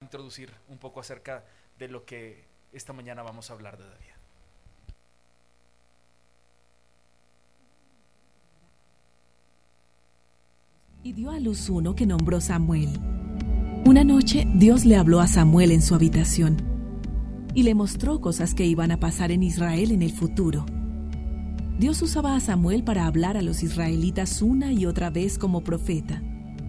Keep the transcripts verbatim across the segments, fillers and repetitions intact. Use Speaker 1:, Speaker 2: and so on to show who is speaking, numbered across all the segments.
Speaker 1: introducir un poco acerca de lo que esta mañana vamos a hablar de David.
Speaker 2: Y dio a luz uno que nombró Samuel. Una noche Dios le habló a Samuel en su habitación y le mostró cosas que iban a pasar en Israel en el futuro. Dios usaba a Samuel para hablar a los israelitas una y otra vez como profeta.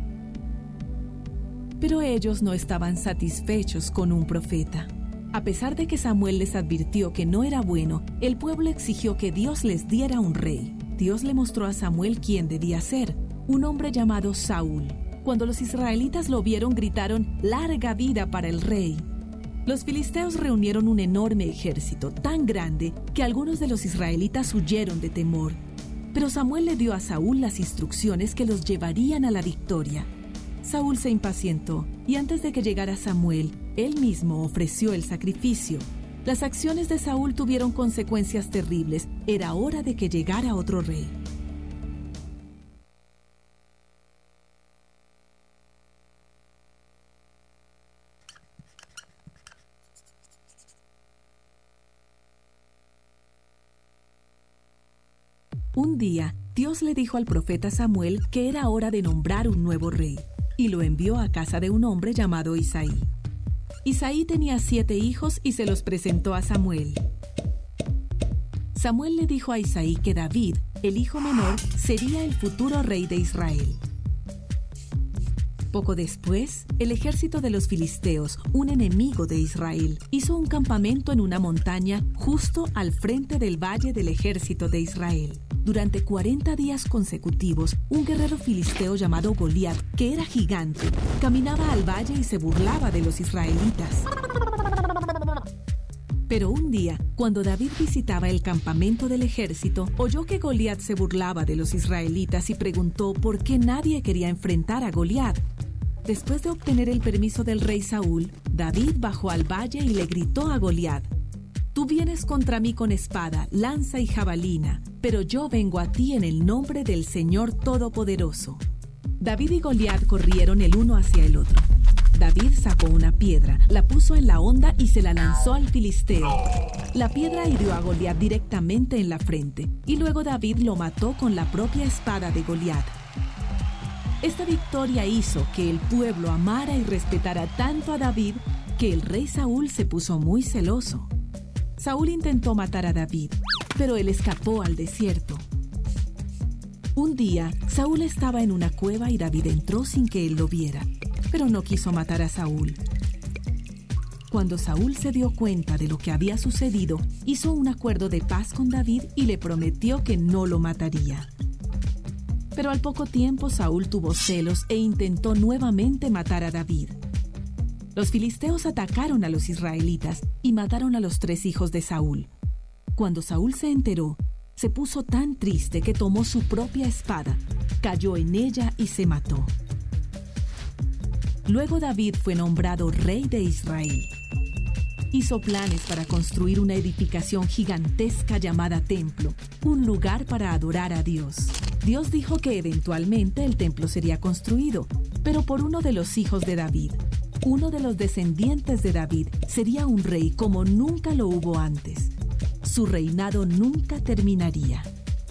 Speaker 2: Pero ellos no estaban satisfechos con un profeta. A pesar de que Samuel les advirtió que no era bueno, el pueblo exigió que Dios les diera un rey. Dios le mostró a Samuel quién debía ser, un hombre llamado Saúl. Cuando los israelitas lo vieron, gritaron: «¡Larga vida para el rey!». Los filisteos reunieron un enorme ejército, tan grande que algunos de los israelitas huyeron de temor. Pero Samuel le dio a Saúl las instrucciones que los llevarían a la victoria. Saúl se impacientó y antes de que llegara Samuel, él mismo ofreció el sacrificio. Las acciones de Saúl tuvieron consecuencias terribles. Era hora de que llegara otro rey. Un día, Dios le dijo al profeta Samuel que era hora de nombrar un nuevo rey, y lo envió a casa de un hombre llamado Isaí. Isaí tenía siete hijos y se los presentó a Samuel. Samuel le dijo a Isaí que David, el hijo menor, sería el futuro rey de Israel. Poco después, el ejército de los filisteos, un enemigo de Israel, hizo un campamento en una montaña justo al frente del valle del ejército de Israel. Durante cuarenta días consecutivos, un guerrero filisteo llamado Goliat, que era gigante, caminaba al valle y se burlaba de los israelitas. Pero un día, cuando David visitaba el campamento del ejército, oyó que Goliat se burlaba de los israelitas y preguntó por qué nadie quería enfrentar a Goliat. Después de obtener el permiso del rey Saúl, David bajó al valle y le gritó a Goliat: «Tú vienes contra mí con espada, lanza y jabalina, pero yo vengo a ti en el nombre del Señor Todopoderoso». David y Goliat corrieron el uno hacia el otro. David sacó una piedra, la puso en la honda y se la lanzó al filisteo. La piedra hirió a Goliat directamente en la frente, y luego David lo mató con la propia espada de Goliat. Esta victoria hizo que el pueblo amara y respetara tanto a David que el rey Saúl se puso muy celoso. Saúl intentó matar a David, pero él escapó al desierto. Un día, Saúl estaba en una cueva y David entró sin que él lo viera, pero no quiso matar a Saúl. Cuando Saúl se dio cuenta de lo que había sucedido, hizo un acuerdo de paz con David y le prometió que no lo mataría. Pero al poco tiempo Saúl tuvo celos e intentó nuevamente matar a David. Los filisteos atacaron a los israelitas y mataron a los tres hijos de Saúl. Cuando Saúl se enteró, se puso tan triste que tomó su propia espada, cayó en ella y se mató. Luego David fue nombrado rey de Israel. Hizo planes para construir una edificación gigantesca llamada templo, un lugar para adorar a Dios. Dios dijo que eventualmente el templo sería construido, pero por uno de los hijos de David. Uno de los descendientes de David sería un rey como nunca lo hubo antes. Su reinado nunca terminaría.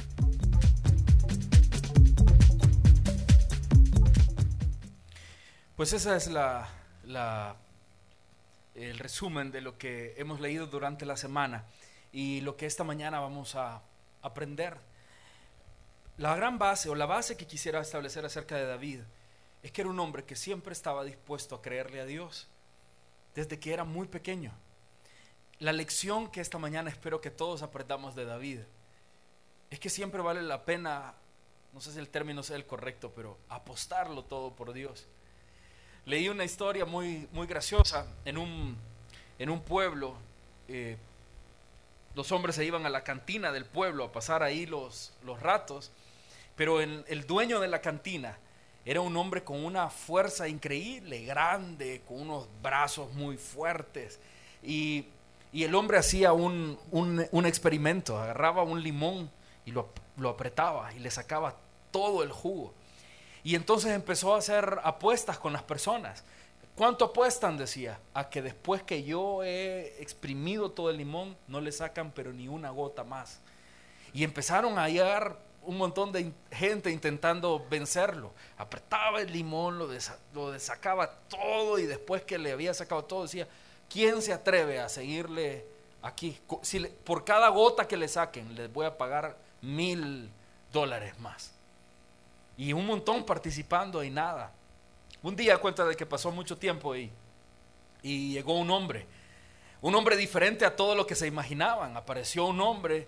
Speaker 1: Pues esa es la, la, el resumen de lo que hemos leído durante la semana y lo que esta mañana vamos a aprender. La gran base o la base que quisiera establecer acerca de David es que era un hombre que siempre estaba dispuesto a creerle a Dios desde que era muy pequeño. La lección que esta mañana espero que todos aprendamos de David es que siempre vale la pena, no sé si el término sea el correcto, pero apostarlo todo por Dios. Leí una historia muy, muy graciosa en un, en un pueblo. Eh, los hombres se iban a la cantina del pueblo a pasar ahí los, los ratos, pero el, el dueño de la cantina era un hombre con una fuerza increíble, grande, con unos brazos muy fuertes, y, y el hombre hacía un, un, un experimento. Agarraba un limón y lo, lo apretaba y le sacaba todo el jugo. Y entonces empezó a hacer apuestas con las personas. ¿Cuánto apuestan? Decía, a que después que yo he exprimido todo el limón, no le sacan pero ni una gota más. Y empezaron a hallar un montón de gente intentando vencerlo. Apretaba el limón, lo, desa, lo sacaba todo, y después que le había sacado todo decía, ¿quién se atreve a seguirle aquí? Si le, por cada gota que le saquen les voy a pagar mil dólares más. Y un montón participando y nada. Un día cuenta de que pasó mucho tiempo y, y llegó un hombre, un hombre diferente a todo lo que se imaginaban. Apareció un hombre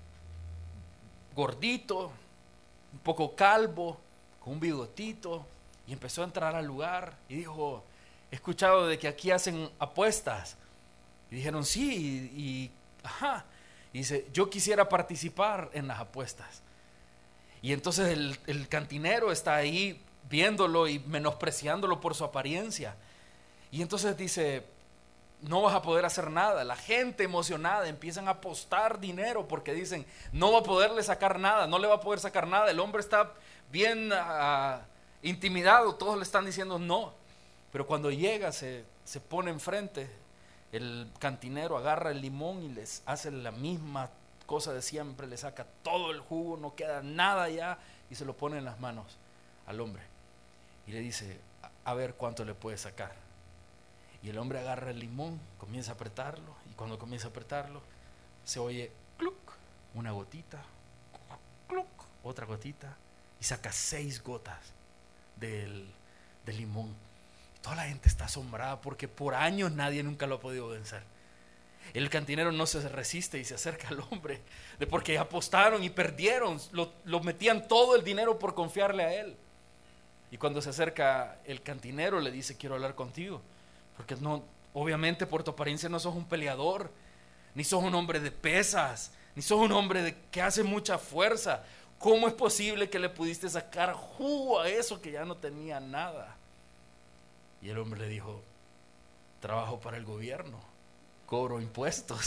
Speaker 1: gordito, un poco calvo, con un bigotito, y empezó a entrar al lugar y dijo, he escuchado de que aquí hacen apuestas. Y dijeron, sí, y, y ajá, y dice, yo quisiera participar en las apuestas. Y entonces el, el cantinero está ahí viéndolo y menospreciándolo por su apariencia. Y entonces dice, no vas a poder hacer nada. La gente emocionada empiezan a apostar dinero porque dicen, no va a poderle sacar nada, no le va a poder sacar nada. El hombre está bien uh, intimidado, todos le están diciendo no. Pero cuando llega, se, se pone enfrente, el cantinero agarra el limón y les hace la misma cosa de siempre, le saca todo el jugo, no queda nada ya, y se lo pone en las manos al hombre. Y le dice, a, a ver cuánto le puede sacar. Y el hombre agarra el limón, comienza a apretarlo, y cuando comienza a apretarlo, se oye cluc, una gotita, cluc, otra gotita, y saca seis gotas del, del limón. Y toda la gente está asombrada porque por años nadie nunca lo ha podido vencer. El cantinero no se resiste y se acerca al hombre, de porque apostaron y perdieron, lo, lo metían todo el dinero por confiarle a él. Y cuando se acerca el cantinero le dice, quiero hablar contigo. Porque no, obviamente por tu apariencia no sos un peleador, ni sos un hombre de pesas, ni sos un hombre de, que hace mucha fuerza. ¿Cómo es posible que le pudiste sacar jugo a eso que ya no tenía nada? Y el hombre le dijo, trabajo para el gobierno, cobro impuestos.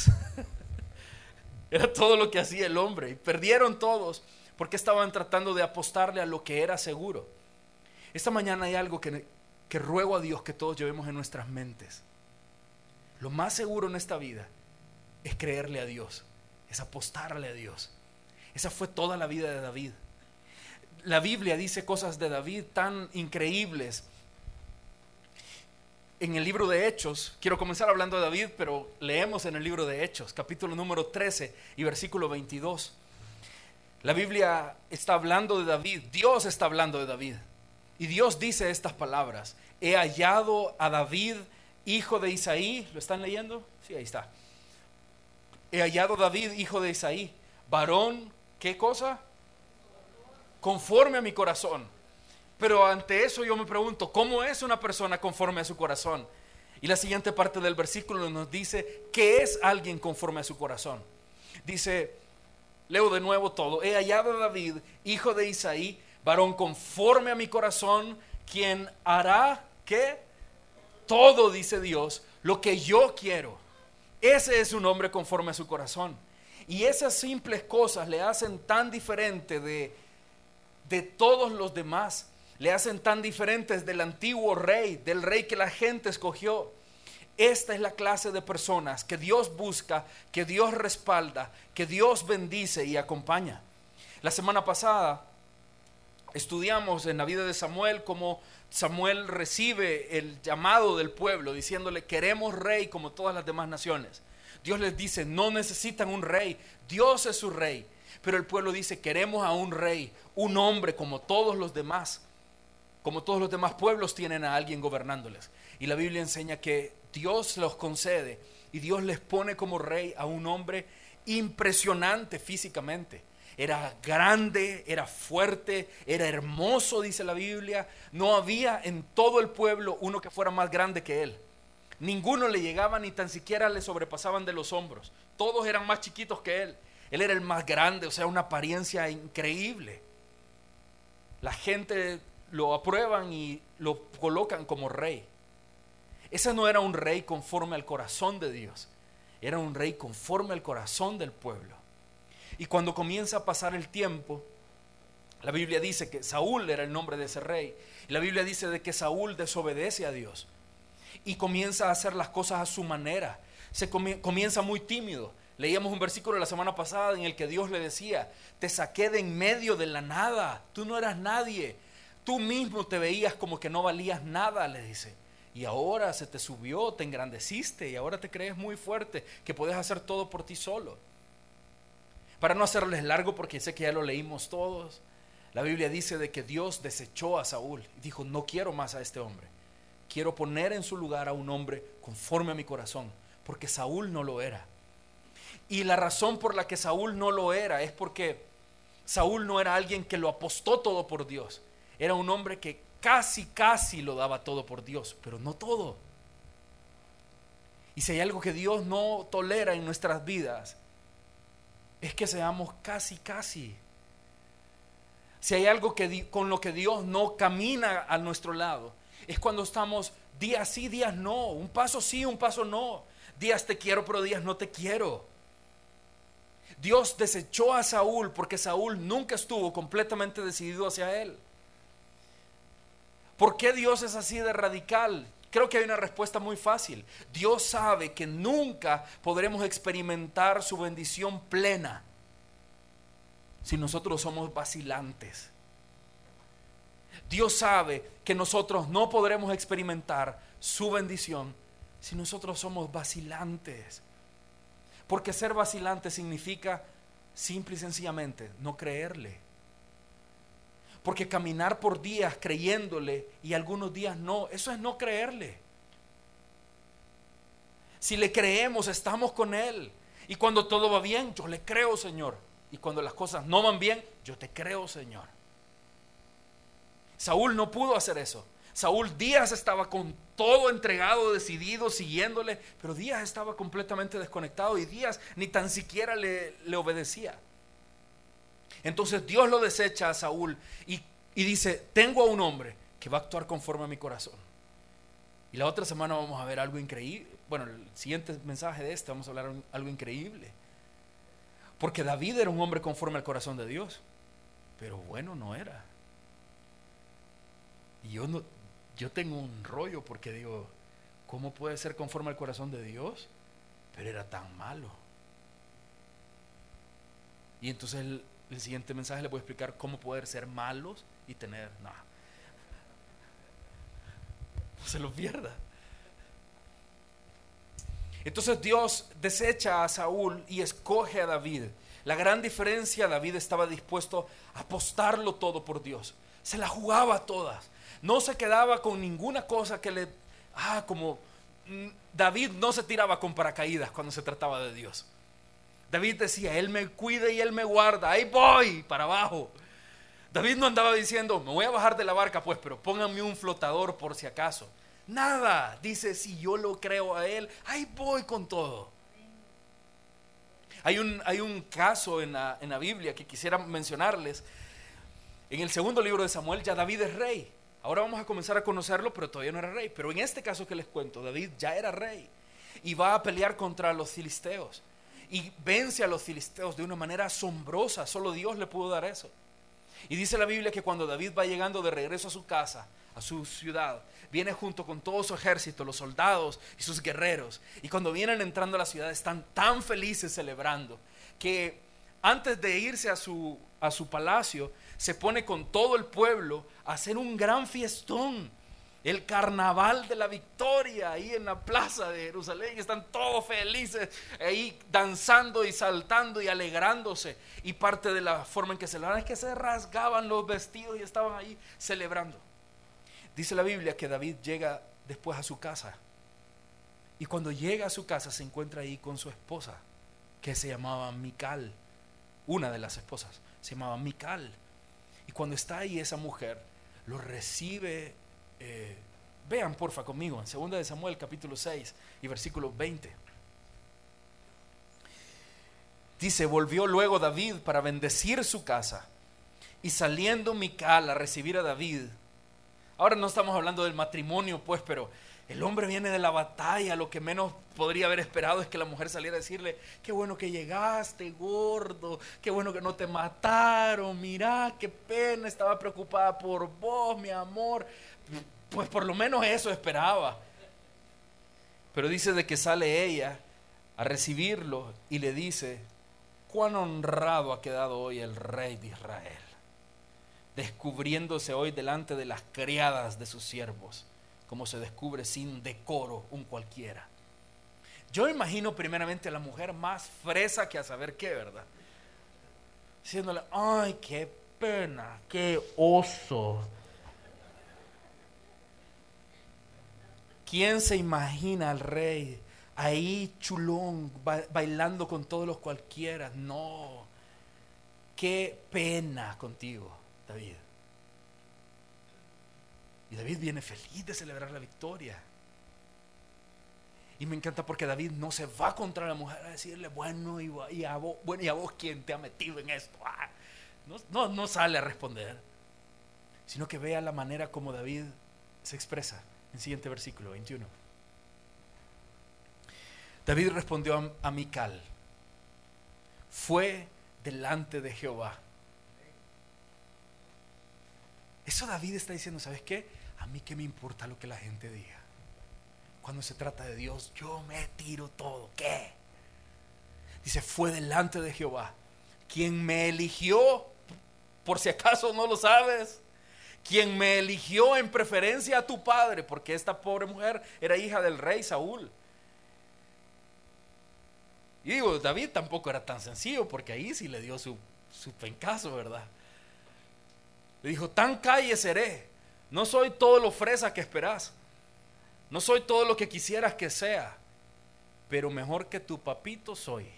Speaker 1: Era todo lo que hacía el hombre. Y perdieron todos porque estaban tratando de apostarle a lo que era seguro. Esta mañana hay algo que... que ruego a Dios que todos llevemos en nuestras mentes. Lo más seguro en esta vida es creerle a Dios, es apostarle a Dios. Esa fue toda la vida de David. La Biblia dice cosas de David tan increíbles. En el libro de Hechos, quiero comenzar hablando de David, pero leemos en el libro de Hechos, capítulo número trece y versículo veintidós. La Biblia está hablando de David, Dios está hablando de David. Y Dios dice estas palabras, he hallado a David, hijo de Isaí. ¿Lo están leyendo? Sí, ahí está. He hallado a David, hijo de Isaí, varón, ¿qué cosa? Conforme a mi corazón. Pero ante eso yo me pregunto, ¿cómo es una persona conforme a su corazón? Y la siguiente parte del versículo nos dice, ¿qué es alguien conforme a su corazón? Dice, leo de nuevo todo, he hallado a David, hijo de Isaí, varón conforme a mi corazón, quien hará, ¿qué? Todo, dice Dios, lo que yo quiero. Ese es un hombre conforme a su corazón. Y esas simples cosas le hacen tan diferente de, de todos los demás. Le hacen tan diferentes del antiguo rey, del rey que la gente escogió. Esta es la clase de personas que Dios busca, que Dios respalda, que Dios bendice y acompaña. La semana pasada estudiamos en la vida de Samuel cómo Samuel recibe el llamado del pueblo diciéndole, queremos rey como todas las demás naciones. Dios les dice, no necesitan un rey, Dios es su rey. Pero el pueblo dice, queremos a un rey, un hombre como todos los demás. Como todos los demás pueblos tienen a alguien gobernándoles. Y la Biblia enseña que Dios los concede y Dios les pone como rey a un hombre impresionante físicamente. Era grande, era fuerte, era hermoso, dice la Biblia. No había en todo el pueblo uno que fuera más grande que él. Ninguno le llegaba ni tan siquiera le sobrepasaban de los hombros. Todos eran más chiquitos que él. Él era el más grande, o sea, una apariencia increíble. La gente lo aprueban y lo colocan como rey. Ese no era un rey conforme al corazón de Dios. Era un rey conforme al corazón del pueblo. Y cuando comienza a pasar el tiempo, la Biblia dice que Saúl era el nombre de ese rey. Y la Biblia dice de que Saúl desobedece a Dios. y comienza a hacer las cosas a su manera. Se comienza muy tímido. Leíamos un versículo la semana pasada en el que Dios le decía: te saqué de en medio de la nada, tú no eras nadie, tú mismo te veías como que no valías nada, le dice, y ahora se te subió, te engrandeciste y ahora te crees muy fuerte, que puedes hacer todo por ti solo. Para no hacerles largo, porque sé que ya lo leímos todos, la Biblia dice de que Dios desechó a Saúl y dijo: no quiero más a este hombre, quiero poner en su lugar a un hombre conforme a mi corazón, porque Saúl no lo era. Y la razón por la que Saúl no lo era es porque Saúl no era alguien que lo apostó todo por Dios. Era un hombre que casi, casi lo daba todo por Dios, pero no todo. Y si hay algo que Dios no tolera en nuestras vidas, es que seamos casi, casi. Si hay algo que, con lo que Dios no camina a nuestro lado, es cuando estamos días sí, días no, un paso sí, un paso no, días te quiero, pero días no te quiero. Dios desechó a Saúl porque Saúl nunca estuvo completamente decidido hacia él. ¿Por qué Dios es así de radical? Creo que hay una respuesta muy fácil. Dios sabe que nunca podremos experimentar su bendición plena si nosotros somos vacilantes. Dios sabe que nosotros no podremos experimentar su bendición si nosotros somos vacilantes. Porque ser vacilante significa simple y sencillamente no creerle. Porque caminar por días creyéndole y algunos días no, eso es no creerle. Si le creemos, estamos con él. Y cuando todo va bien, yo le creo, Señor. Y cuando las cosas no van bien, yo te creo, Señor. Saúl no pudo hacer eso. Saúl días estaba con todo entregado, decidido, siguiéndole, pero días estaba completamente desconectado y días ni tan siquiera le, le obedecía. Entonces Dios lo desecha a Saúl y, y dice: tengo a un hombre que va a actuar conforme a mi corazón. Y la otra semana vamos a ver algo increíble. Bueno, el siguiente mensaje de este vamos a hablar de algo increíble. Porque David era un hombre conforme al corazón de Dios, pero bueno no era. Y yo no... Yo tengo un rollo porque digo, ¿cómo puede ser conforme al corazón de Dios? Pero era tan malo. Y entonces el, el siguiente mensaje le voy a explicar cómo poder ser malos y tener nada. No, no se lo pierda. Entonces Dios desecha a Saúl y escoge a David. La gran diferencia: David estaba dispuesto a apostarlo todo por Dios. Se la jugaba todas. No se quedaba con ninguna cosa que le... Ah, como David no se tiraba con paracaídas cuando se trataba de Dios. David decía: Él me cuida y Él me guarda, ahí voy, para abajo. David no andaba diciendo: me voy a bajar de la barca pues, pero pónganme un flotador por si acaso. Nada, dice: si yo lo creo a Él, ahí voy con todo. Hay un, hay un caso en la, en la Biblia que quisiera mencionarles. En el segundo libro de Samuel ya David es rey. Ahora vamos a comenzar a conocerlo, pero todavía no era rey. Pero en este caso que les cuento, David ya era rey y va a pelear contra los filisteos y vence a los filisteos de una manera asombrosa. Solo Dios le pudo dar eso. Y dice la Biblia que cuando David va llegando de regreso a su casa, a su ciudad, viene junto con todo su ejército, los soldados y sus guerreros, y cuando vienen entrando a la ciudad están tan felices celebrando que antes de irse a su, a su palacio, se pone con todo el pueblo a hacer un gran fiestón, el carnaval de la victoria, ahí en la plaza de Jerusalén. Están todos felices ahí danzando y saltando y alegrándose, y parte de la forma en que celebraban es que se rasgaban los vestidos y estaban ahí celebrando. Dice la Biblia que David llega después a su casa, y cuando llega a su casa se encuentra ahí con su esposa, que se llamaba Mical. Una de las esposas se llamaba Mical. Y cuando está ahí esa mujer, lo recibe. eh, Vean porfa conmigo en segunda de Samuel capítulo seis y versículo veinte. Dice: volvió luego David para bendecir su casa, y saliendo Mical a recibir a David. Ahora no estamos hablando del matrimonio pues, pero el hombre viene de la batalla. Lo que menos podría haber esperado es que la mujer saliera a decirle: qué bueno que llegaste, gordo, qué bueno que no te mataron, mirá, qué pena, estaba preocupada por vos, mi amor. Pues por lo menos eso esperaba. Pero dice de que sale ella a recibirlo y le dice: cuán honrado ha quedado hoy el rey de Israel, descubriéndose hoy delante de las criadas de sus siervos, como se descubre sin decoro un cualquiera. Yo imagino primeramente a la mujer más fresa que a saber qué, ¿verdad? Diciéndole: ay, qué pena, qué oso. ¿Quién se imagina al rey ahí chulón, ba- bailando con todos los cualquiera? No, qué pena contigo, David. Y David viene feliz de celebrar la victoria. Y me encanta porque David no se va contra la mujer a decirle: bueno, y, y, a, vos, bueno, ¿y a vos quién te ha metido en esto? Ah, no, no, no sale a responder, sino que vea la manera como David se expresa. En el siguiente versículo veintiuno. David respondió a, a Mical: fue delante de Jehová. Eso David está diciendo: ¿sabes qué? A mí qué me importa lo que la gente diga. Cuando se trata de Dios, yo me tiro todo. ¿Qué? Dice: fue delante de Jehová, quien me eligió, por si acaso no lo sabes, quien me eligió en preferencia a tu padre, porque esta pobre mujer era hija del rey Saúl. Y digo, David tampoco era tan sencillo, porque ahí sí le dio su, su pencazo, ¿verdad? Le dijo: tan calle seré, no soy todo lo fresa que esperás, no soy todo lo que quisieras que sea, pero mejor que tu papito soy.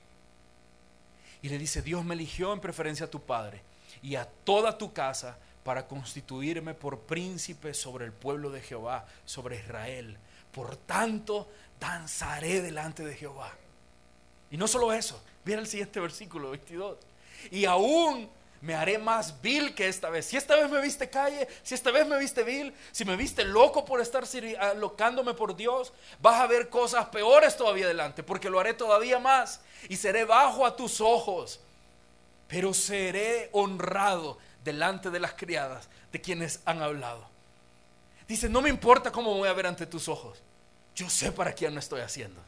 Speaker 1: Y le dice: Dios me eligió en preferencia a tu padre y a toda tu casa para constituirme por príncipe sobre el pueblo de Jehová, sobre Israel. Por tanto, danzaré delante de Jehová. Y no solo eso, mira el siguiente versículo veintidós. Y aún me haré más vil que esta vez. Si esta vez me viste calle, si esta vez me viste vil, si me viste loco por estar alocándome por Dios, vas a ver cosas peores todavía adelante, porque lo haré todavía más y seré bajo a tus ojos, pero seré honrado delante de las criadas de quienes han hablado. Dice: no me importa cómo voy a ver ante tus ojos, yo sé para quién lo estoy haciendo.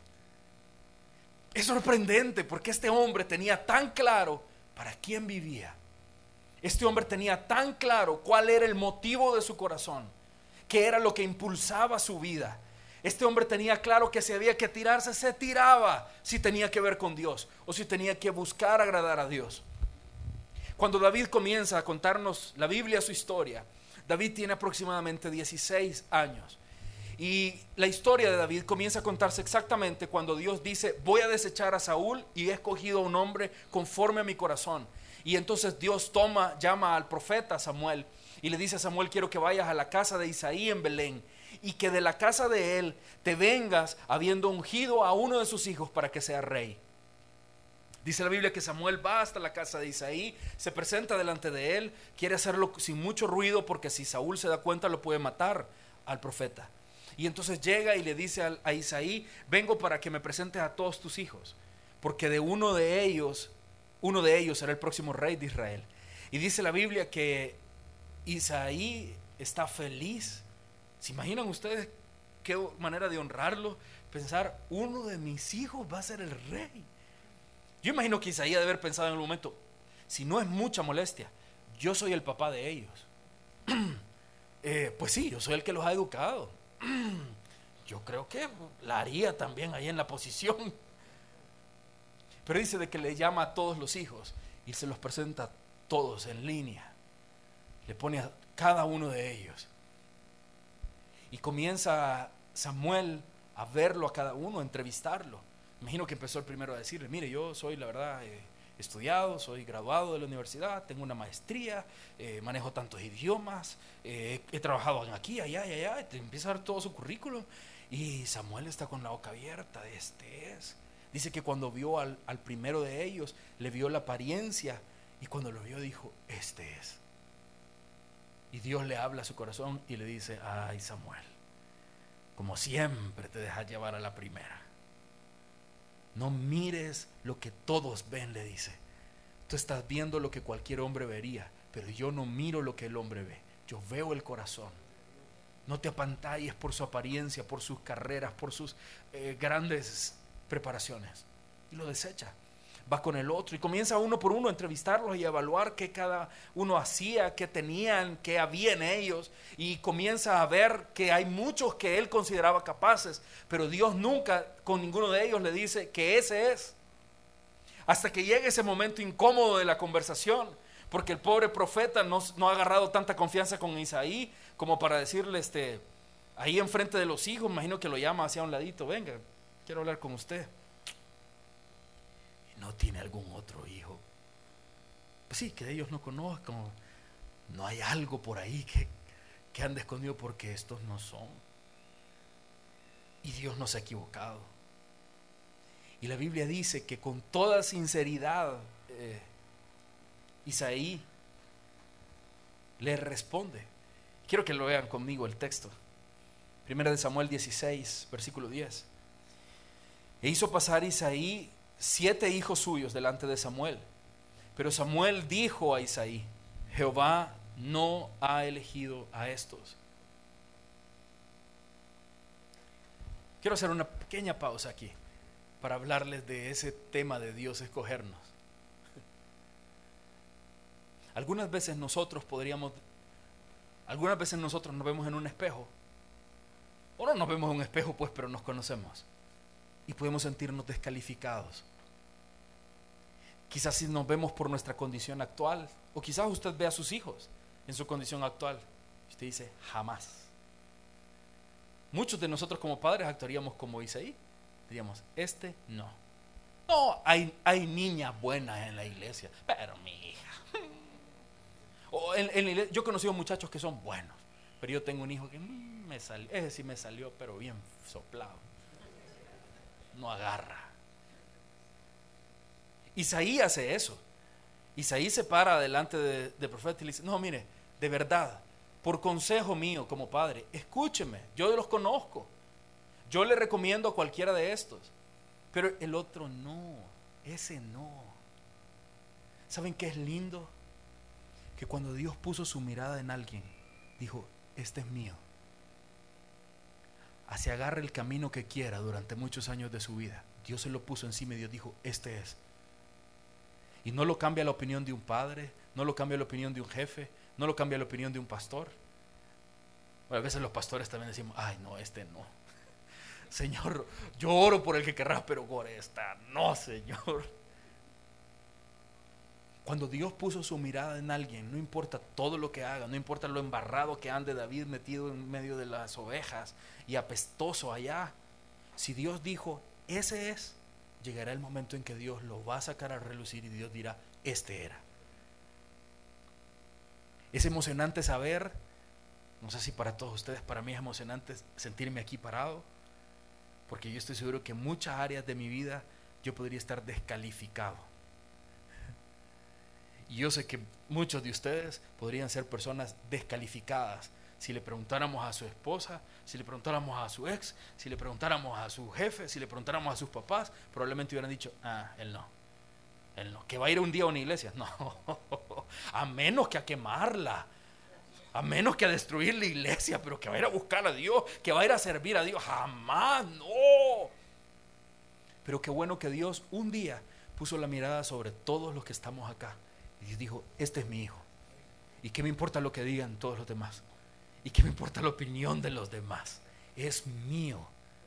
Speaker 1: Es sorprendente porque este hombre tenía tan claro para quién vivía. Este hombre tenía tan claro cuál era el motivo de su corazón, qué era lo que impulsaba su vida. Este hombre tenía claro que si había que tirarse, se tiraba, si tenía que ver con Dios o si tenía que buscar agradar a Dios. Cuando David comienza a contarnos la Biblia, su historia, David tiene aproximadamente dieciséis años. Y la historia de David comienza a contarse exactamente cuando Dios dice: voy a desechar a Saúl y he escogido a un hombre conforme a mi corazón. Y entonces Dios toma, llama al profeta Samuel y le dice a Samuel: quiero que vayas a la casa de Isaí en Belén y que de la casa de él te vengas habiendo ungido a uno de sus hijos para que sea rey. Dice la Biblia que Samuel va hasta la casa de Isaí, se presenta delante de él, quiere hacerlo sin mucho ruido porque si Saúl se da cuenta lo puede matar al profeta. Y entonces llega y le dice a Isaí: vengo para que me presentes a todos tus hijos, porque de uno de ellos, uno de ellos será el próximo rey de Israel. Y dice la Biblia que Isaí está feliz. ¿Se imaginan ustedes qué manera de honrarlo? Pensar: uno de mis hijos va a ser el rey. Yo imagino que Isaí ha de haber pensado en el momento: si no es mucha molestia, yo soy el papá de ellos. eh, pues sí, yo soy el que los ha educado. Yo creo que la haría también ahí en la posición. Pero dice de que le llama a todos los hijos y se los presenta todos en línea. Le pone a cada uno de ellos. Y comienza Samuel a verlo a cada uno, a entrevistarlo. Imagino que empezó el primero a decirle: mire, yo soy, la verdad, eh, estudiado, soy graduado de la universidad, tengo una maestría, eh, manejo tantos idiomas, eh, he trabajado aquí, allá, allá, allá. Te empieza a dar todo su currículum. Y Samuel está con la boca abierta: este es. Dice que cuando vio al, al primero de ellos, le vio la apariencia, y cuando lo vio dijo: este es. Y Dios le habla a su corazón y le dice: ay, Samuel, como siempre te dejas llevar a la primera. No mires lo que todos ven, le dice. Tú estás viendo lo que cualquier hombre vería, pero yo no miro lo que el hombre ve, yo veo el corazón. No te apantalles por su apariencia, por sus carreras, por sus eh, grandes preparaciones. Y lo desecha. Va con el otro y comienza uno por uno a entrevistarlos y a evaluar qué cada uno hacía, qué tenían, qué había en ellos, y comienza a ver que hay muchos que él consideraba capaces, pero Dios nunca con ninguno de ellos le dice que ese es, hasta que llegue ese momento incómodo de la conversación, porque el pobre profeta no, no ha agarrado tanta confianza con Isaí como para decirle, este, ahí enfrente de los hijos, imagino que lo llama hacia un ladito, venga, quiero hablar con usted. ¿No tiene algún otro hijo? Pues sí, que ellos no conozcan. No hay algo por ahí que, que ande escondido, porque estos no son. Y Dios no se ha equivocado. Y la Biblia dice que con toda sinceridad eh, Isaí le responde. Quiero que lo vean conmigo el texto. Primera de Samuel dieciséis, versículo diez. E hizo pasar Isaí siete hijos suyos delante de Samuel, pero Samuel dijo a Isaí: Jehová no ha elegido a estos. Quiero hacer una pequeña pausa aquí para hablarles de ese tema de Dios escogernos. Algunas veces nosotros podríamos, algunas veces nosotros nos vemos en un espejo, o no nos vemos en un espejo pues, pero nos conocemos y podemos sentirnos descalificados. Quizás si nos vemos por nuestra condición actual, o quizás usted ve a sus hijos en su condición actual, usted dice: jamás. Muchos de nosotros como padres actuaríamos como Isaí, diríamos: este no. No, hay, hay niñas buenas en la iglesia, pero mi hija. O en, en la iglesia, yo he conocido muchachos que son buenos, pero yo tengo un hijo que mmm, me salió, ese sí me salió, pero bien soplado. No agarra. Isaí hace eso. Isaí se para delante de, de profeta y le dice: no, mire, de verdad, por consejo mío como padre, escúcheme, yo los conozco, yo le recomiendo a cualquiera de estos, pero el otro no, ese no. ¿Saben qué es lindo? Que cuando Dios puso su mirada en alguien, dijo: este es mío. Así agarre el camino que quiera durante muchos años de su vida, Dios se lo puso encima y Dios dijo: este es. Y no lo cambia la opinión de un padre, no lo cambia la opinión de un jefe, no lo cambia la opinión de un pastor. Bueno, a veces los pastores también decimos: ay no, este no. Señor, yo oro por el que querrás, pero por esta no, Señor. Cuando Dios puso su mirada en alguien, no importa todo lo que haga, no importa lo embarrado que ande David metido en medio de las ovejas y apestoso allá, si Dios dijo: ese es, llegará el momento en que Dios lo va a sacar a relucir y Dios dirá: este era. Es emocionante saber, no sé si para todos ustedes, para mí es emocionante sentirme aquí parado, porque yo estoy seguro que en muchas áreas de mi vida yo podría estar descalificado. Y yo sé que muchos de ustedes podrían ser personas descalificadas si le preguntáramos a su esposa, si le preguntáramos a su ex, si le preguntáramos a su jefe, si le preguntáramos a sus papás, probablemente hubieran dicho: ah, él no, él no. ¿Que va a ir un día a una iglesia? No, a menos que a quemarla, a menos que a destruir la iglesia, pero que va a ir a buscar a Dios, que va a ir a servir a Dios, jamás, no. Pero qué bueno que Dios un día puso la mirada sobre todos los que estamos acá y dijo: este es mi hijo. ¿Y qué me importa lo que digan todos los demás? ¿Y qué me importa la opinión de los demás? Es mío.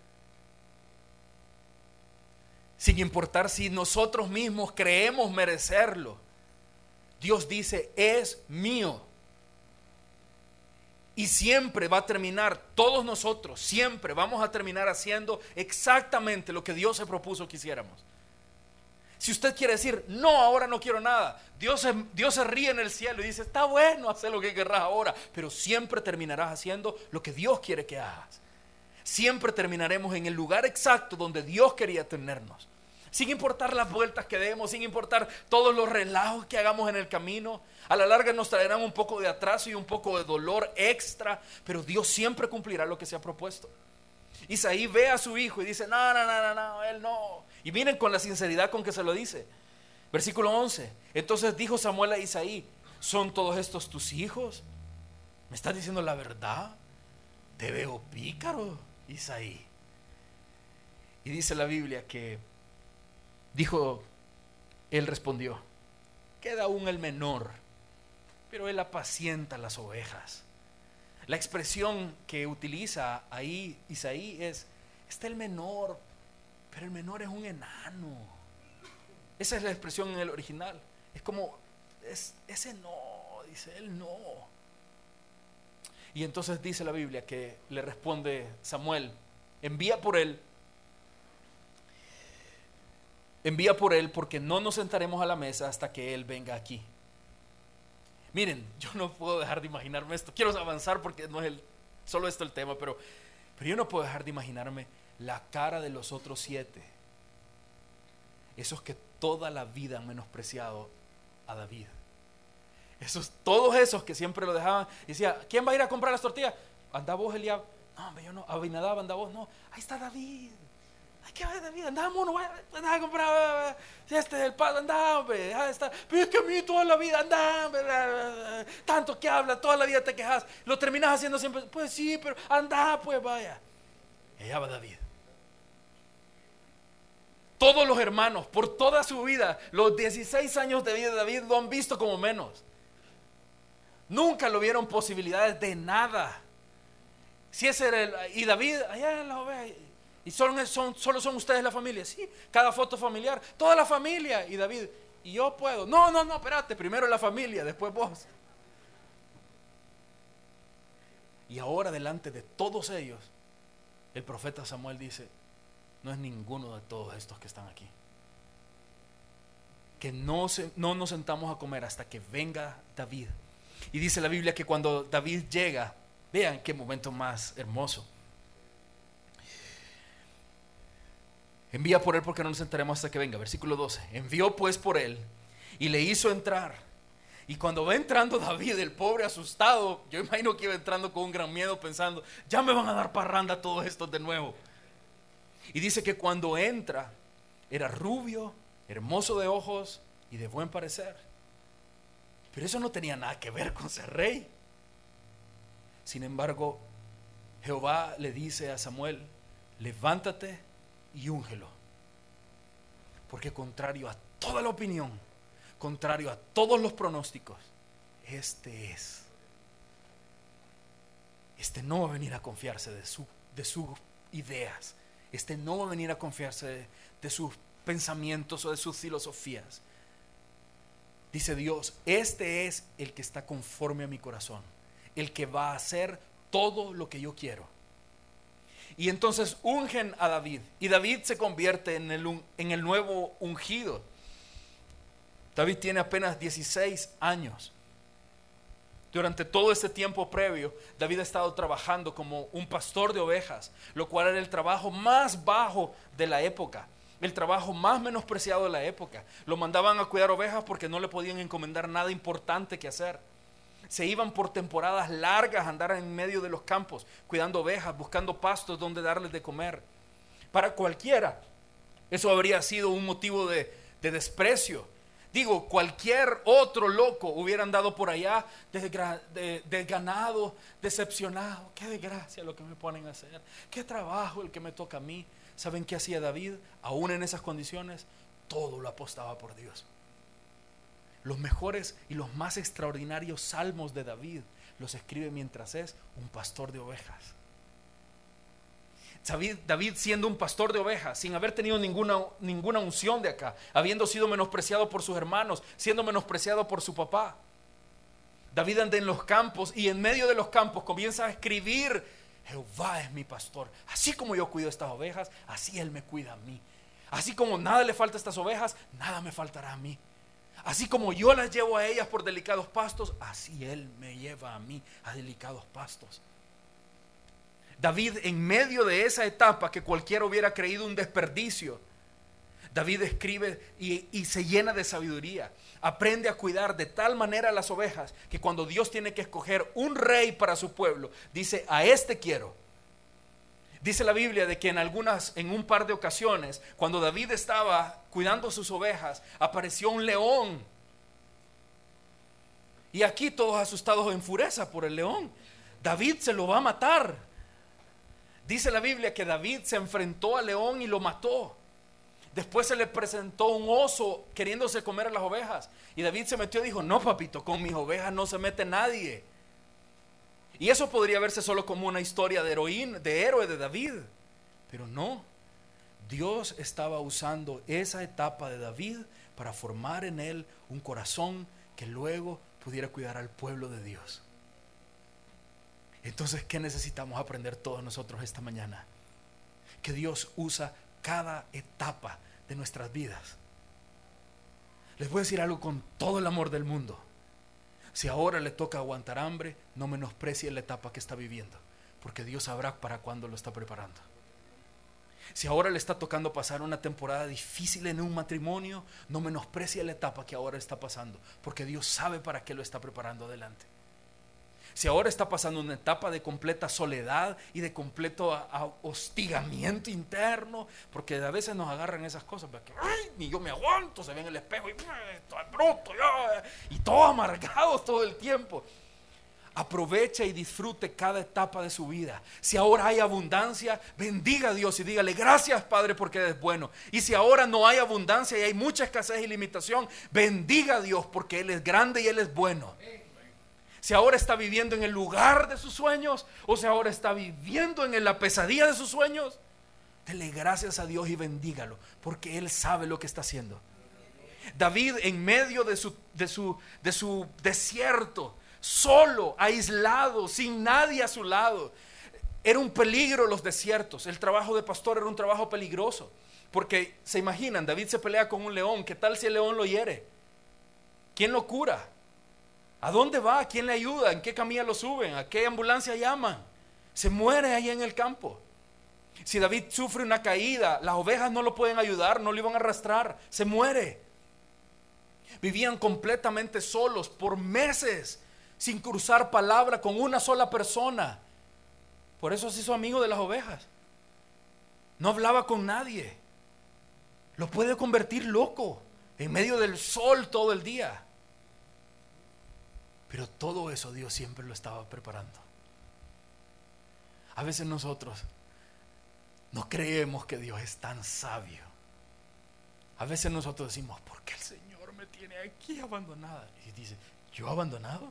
Speaker 1: Sin importar si nosotros mismos creemos merecerlo, Dios dice: es mío. Y siempre va a terminar, todos nosotros siempre vamos a terminar haciendo exactamente lo que Dios se propuso que hiciéramos. Si usted quiere decir: no, ahora no quiero nada, Dios se, Dios se ríe en el cielo y dice: está bueno, haz lo que querrás ahora, pero siempre terminarás haciendo lo que Dios quiere que hagas. Siempre terminaremos en el lugar exacto donde Dios quería tenernos, sin importar las vueltas que demos, sin importar todos los relajos que hagamos en el camino. A la larga nos traerán un poco de atraso y un poco de dolor extra, pero Dios siempre cumplirá lo que se ha propuesto. Isaí ve a su hijo y dice: no, no, no, no, no, él no. Y miren con la sinceridad con que se lo dice. Versículo once. Entonces dijo Samuel a Isaí: ¿son todos estos tus hijos? ¿Me estás diciendo la verdad? te veo pícaro, Isaí. Y dice la Biblia que dijo, él respondió, queda aún el menor, pero él apacienta las ovejas. La expresión que utiliza ahí Isaí es, está el menor, pero el menor es un enano. Esa es la expresión en el original. Es como, es, ese no, dice él no. Y entonces dice la Biblia que le responde Samuel, envía por él, envía por él porque no nos sentaremos a la mesa hasta que él venga aquí. Miren, yo no puedo dejar de imaginarme esto. Quiero avanzar porque no es el, solo esto el tema, pero, pero yo no puedo dejar de imaginarme la cara de los otros siete. Esos que toda la vida han menospreciado a David. Esos, todos esos que siempre lo dejaban. Decía, ¿quién va a ir a comprar las tortillas? Anda vos, Eliab. No, hombre, yo no. Abinadab, anda vos. No, ahí está David. Ay, ¿qué va David? Anda, mono, anda a comprar. Si este es el padre, anda, hombre. Ahí está. Pero es que a mí toda la vida, anda, hombre. Tanto que habla, toda la vida te quejas. Lo terminas haciendo siempre. Pues sí, pero anda, pues vaya. Y allá va David. Todos los hermanos, por toda su vida, los dieciséis años de vida de David lo han visto como menos. Nunca lo vieron posibilidades de nada. Si ese era el, y David, allá en la oveja, y son, son, solo son ustedes la familia. Sí, cada foto familiar, toda la familia. Y David, y yo puedo. No, no, no, espérate, primero la familia, después vos. Y ahora delante de todos ellos, el profeta Samuel dice, no es ninguno de todos estos que están aquí. Que no, se, no nos sentamos a comer hasta que venga David. Y dice la Biblia que cuando David llega, vean qué momento más hermoso. Envía por él porque no nos sentaremos hasta que venga. Versículo doce. Envió pues por él y le hizo entrar. Y cuando va entrando David, el pobre asustado, yo imagino que iba entrando con un gran miedo pensando, ya me van a dar parranda todos estos de nuevo. Y dice que cuando entra, era rubio, hermoso de ojos y de buen parecer. Pero eso no tenía nada que ver con ser rey. Sin embargo, Jehová le dice a Samuel, levántate y úngelo. Porque contrario a toda la opinión, contrario a todos los pronósticos, este es. Este no va a venir a confiarse de, su, de sus ideas. Este no va a venir a confiarse de, de sus pensamientos o de sus filosofías. Dice Dios, este es el que está conforme a mi corazón, el que va a hacer todo lo que yo quiero. Y entonces ungen a David, y David se convierte en el, en el nuevo ungido. David tiene apenas dieciséis años. Durante todo este tiempo previo, David ha estado trabajando como un pastor de ovejas, lo cual era el trabajo más bajo de la época, el trabajo más menospreciado de la época. Lo mandaban a cuidar ovejas porque no le podían encomendar nada importante que hacer. Se iban por temporadas largas a andar en medio de los campos, cuidando ovejas, buscando pastos donde darles de comer. Para cualquiera, eso habría sido un motivo de, de desprecio. Digo, cualquier otro loco hubiera andado por allá desganado, de, de decepcionado. Qué desgracia lo que me ponen a hacer. Qué trabajo el que me toca a mí. ¿Saben qué hacía David? Aún en esas condiciones, todo lo apostaba por Dios. Los mejores y los más extraordinarios salmos de David los escribe mientras es un pastor de ovejas. David, David siendo un pastor de ovejas, sin haber tenido ninguna, ninguna unción de acá, habiendo sido menospreciado por sus hermanos, siendo menospreciado por su papá. David anda en los campos y en medio de los campos comienza a escribir: Jehová es mi pastor, así como yo cuido estas ovejas, así Él me cuida a mí. Así como nada le falta a estas ovejas, nada me faltará a mí. Así como yo las llevo a ellas por delicados pastos, así Él me lleva a mí a delicados pastos. David, en medio de esa etapa que cualquiera hubiera creído un desperdicio, David escribe y, y se llena de sabiduría. Aprende a cuidar de tal manera las ovejas que cuando Dios tiene que escoger un rey para su pueblo, dice: a este quiero. Dice la Biblia de que en algunas, en un par de ocasiones, cuando David estaba cuidando sus ovejas, apareció un león. Y aquí todos asustados, en fureza por el león. David se lo va a matar. Dice la Biblia que David se enfrentó al león y lo mató. Después se le presentó un oso queriéndose comer a las ovejas, y David se metió y dijo: no, papito, con mis ovejas no se mete nadie. Y eso podría verse solo como una historia de heroína, de héroe de David, pero no. Dios estaba usando esa etapa de David para formar en él un corazón que luego pudiera cuidar al pueblo de Dios. Entonces, ¿qué necesitamos aprender todos nosotros esta mañana? Que Dios usa cada etapa de nuestras vidas. Les voy a decir algo con todo el amor del mundo. Si ahora le toca aguantar hambre, no menosprecie la etapa que está viviendo, porque Dios sabrá para cuándo lo está preparando. Si ahora le está tocando pasar una temporada difícil en un matrimonio, no menosprecie la etapa que ahora está pasando, porque Dios sabe para qué lo está preparando adelante. Si ahora está pasando una etapa de completa soledad y de completo a, a hostigamiento interno, porque a veces nos agarran esas cosas, porque ay, ni yo me aguanto, se ve en el espejo y estoy bruto, yo, y todos amargados todo el tiempo. Aproveche y disfrute cada etapa de su vida. Si ahora hay abundancia, bendiga a Dios y dígale: gracias, Padre, porque eres bueno. Y si ahora no hay abundancia y hay mucha escasez y limitación, bendiga a Dios porque Él es grande y Él es bueno. Si ahora está viviendo en el lugar de sus sueños, o si ahora está viviendo en la pesadilla de sus sueños, dele gracias a Dios y bendígalo, porque Él sabe lo que está haciendo. David, en medio de su, de su, de su desierto, solo, aislado, sin nadie a su lado, era un peligro los desiertos. El trabajo de pastor era un trabajo peligroso, porque se imaginan, David se pelea con un león. ¿Qué tal si el león lo hiere? ¿Quién lo cura? ¿A dónde va? ¿Quién le ayuda? ¿En qué camilla lo suben? ¿A qué ambulancia llaman? Se muere ahí en el campo. Si David sufre una caída, las ovejas no lo pueden ayudar, no lo iban a arrastrar, se muere. Vivían completamente solos por meses, sin cruzar palabra con una sola persona. Por eso se hizo amigo de las ovejas. No hablaba con nadie. Lo puede convertir loco en medio del sol todo el día. Pero todo eso Dios siempre lo estaba preparando. A veces nosotros no creemos que Dios es tan sabio. A veces nosotros decimos: ¿por qué el Señor me tiene aquí abandonada? Y dice: ¿yo abandonado?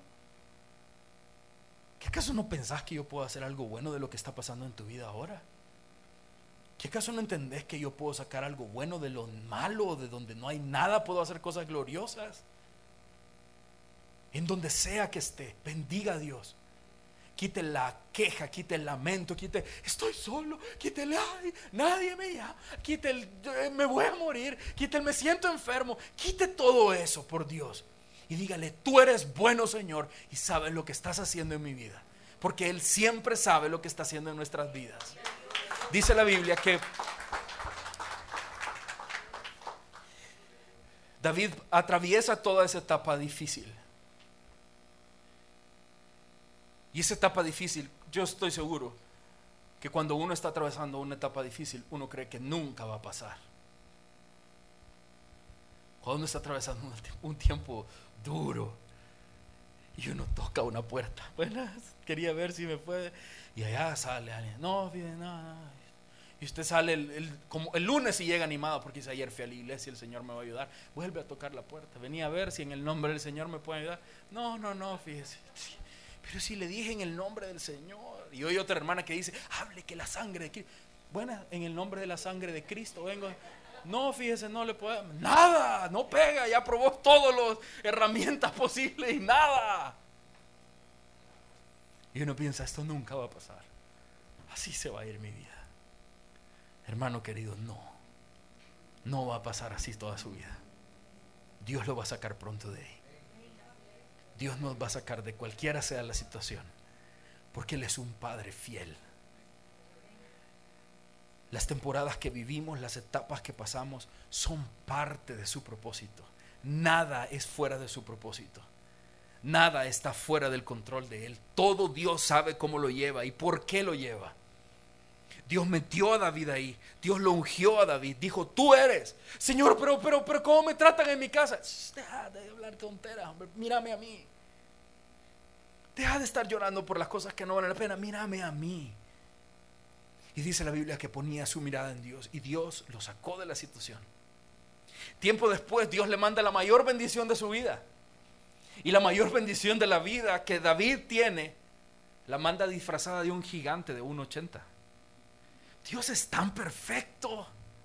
Speaker 1: ¿Qué acaso no pensás que yo puedo hacer algo bueno de lo que está pasando en tu vida ahora? ¿Qué acaso no entendés que yo puedo sacar algo bueno de lo malo, de donde no hay nada? Puedo hacer cosas gloriosas. En donde sea que esté, bendiga a Dios. Quite la queja, quite el lamento, quite estoy solo, quite el ay, nadie me llama, quite el me voy a morir, quite el me siento enfermo, quite todo eso por Dios. Y dígale: tú eres bueno, Señor, y sabes lo que estás haciendo en mi vida, porque Él siempre sabe lo que está haciendo en nuestras vidas. Dice la Biblia que David atraviesa toda esa etapa difícil. Y esa etapa difícil, yo estoy seguro que cuando uno está atravesando una etapa difícil, uno cree que nunca va a pasar. Cuando uno está atravesando un tiempo duro y uno toca una puerta, bueno, quería ver si me puede, y allá sale alguien: no, fíjate, no, no. Y usted sale el, el, como el lunes y llega animado porque dice: ayer fui a la iglesia, el Señor me va a ayudar. Vuelve a tocar la puerta: venía a ver si en el nombre del Señor me puede ayudar. No, no, no, fíjese. Pero si le dije en el nombre del Señor. Y hoy otra hermana que dice: hable que la sangre de Cristo. Bueno, en el nombre de la sangre de Cristo vengo. No, fíjese, no le puedo. Nada, no pega, ya probó todas las herramientas posibles y nada. Y uno piensa: esto nunca va a pasar. Así se va a ir mi vida. Hermano querido, no. No va a pasar así toda su vida. Dios lo va a sacar pronto de ahí. Dios nos va a sacar de cualquiera sea la situación, porque Él es un Padre fiel. Las temporadas que vivimos, las etapas que pasamos, son parte de su propósito. Nada es fuera de su propósito. Nada está fuera del control de Él. Todo Dios sabe cómo lo lleva y por qué lo lleva. Dios metió a David ahí. Dios lo ungió a David. Dijo: tú eres. Señor, pero, pero, pero ¿cómo me tratan en mi casa? Deja de hablar tonteras, hombre. Mírame a mí. Deja de estar llorando por las cosas que no valen la pena. Mírame a mí. Y dice la Biblia que ponía su mirada en Dios y Dios lo sacó de la situación. Tiempo después Dios le manda la mayor bendición de su vida. Y la mayor bendición de la vida que David tiene, la manda disfrazada de un gigante de uno ochenta. Dios es tan perfecto.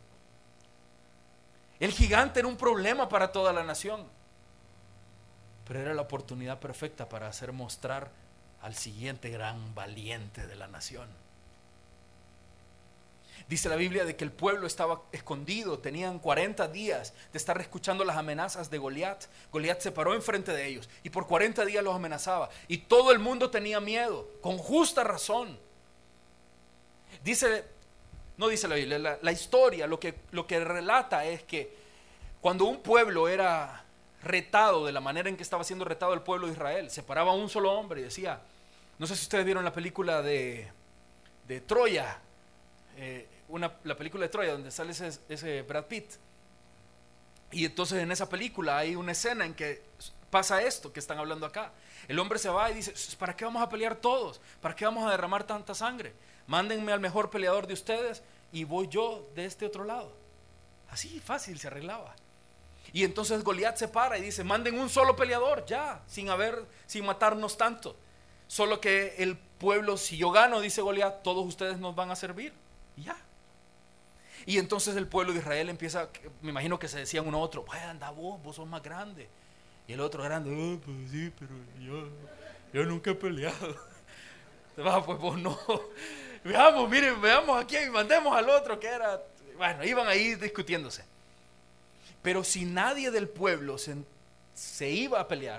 Speaker 1: El gigante era un problema para toda la nación, pero era la oportunidad perfecta para hacer mostrar al siguiente gran valiente de la nación. Dice la Biblia de que el pueblo estaba escondido, tenían cuarenta días de estar escuchando las amenazas de Goliat. Goliat se paró enfrente de ellos y por cuarenta días los amenazaba y todo el mundo tenía miedo, con justa razón. Dice, no dice la Biblia, la, la historia lo que, lo que relata es que cuando un pueblo era retado de la manera en que estaba siendo retado el pueblo de Israel, se paraba un solo hombre y decía, no sé si ustedes vieron la película de, de Troya, eh, una, la película de Troya donde sale ese, ese Brad Pitt, y entonces en esa película hay una escena en que pasa esto que están hablando acá. El hombre se va y dice, ¿para qué vamos a pelear todos? ¿Para qué vamos a derramar tanta sangre? Mándenme al mejor peleador de ustedes y voy yo de este otro lado. Así fácil se arreglaba. Y entonces Goliat se para y dice, manden un solo peleador ya, sin haber, sin matarnos tanto. Solo que el pueblo, si yo gano, dice Goliat, todos ustedes nos van a servir. Y ya. Y entonces el pueblo de Israel empieza, me imagino que se decían uno a otro, pues anda vos, vos sos más grande. Y el otro grande, oh, pues sí, pero yo, yo nunca he peleado. Va, pues vos no. Veamos, miren, veamos aquí y mandemos al otro que era. Bueno, iban ahí discutiéndose. Pero si nadie del pueblo se, se iba a pelear,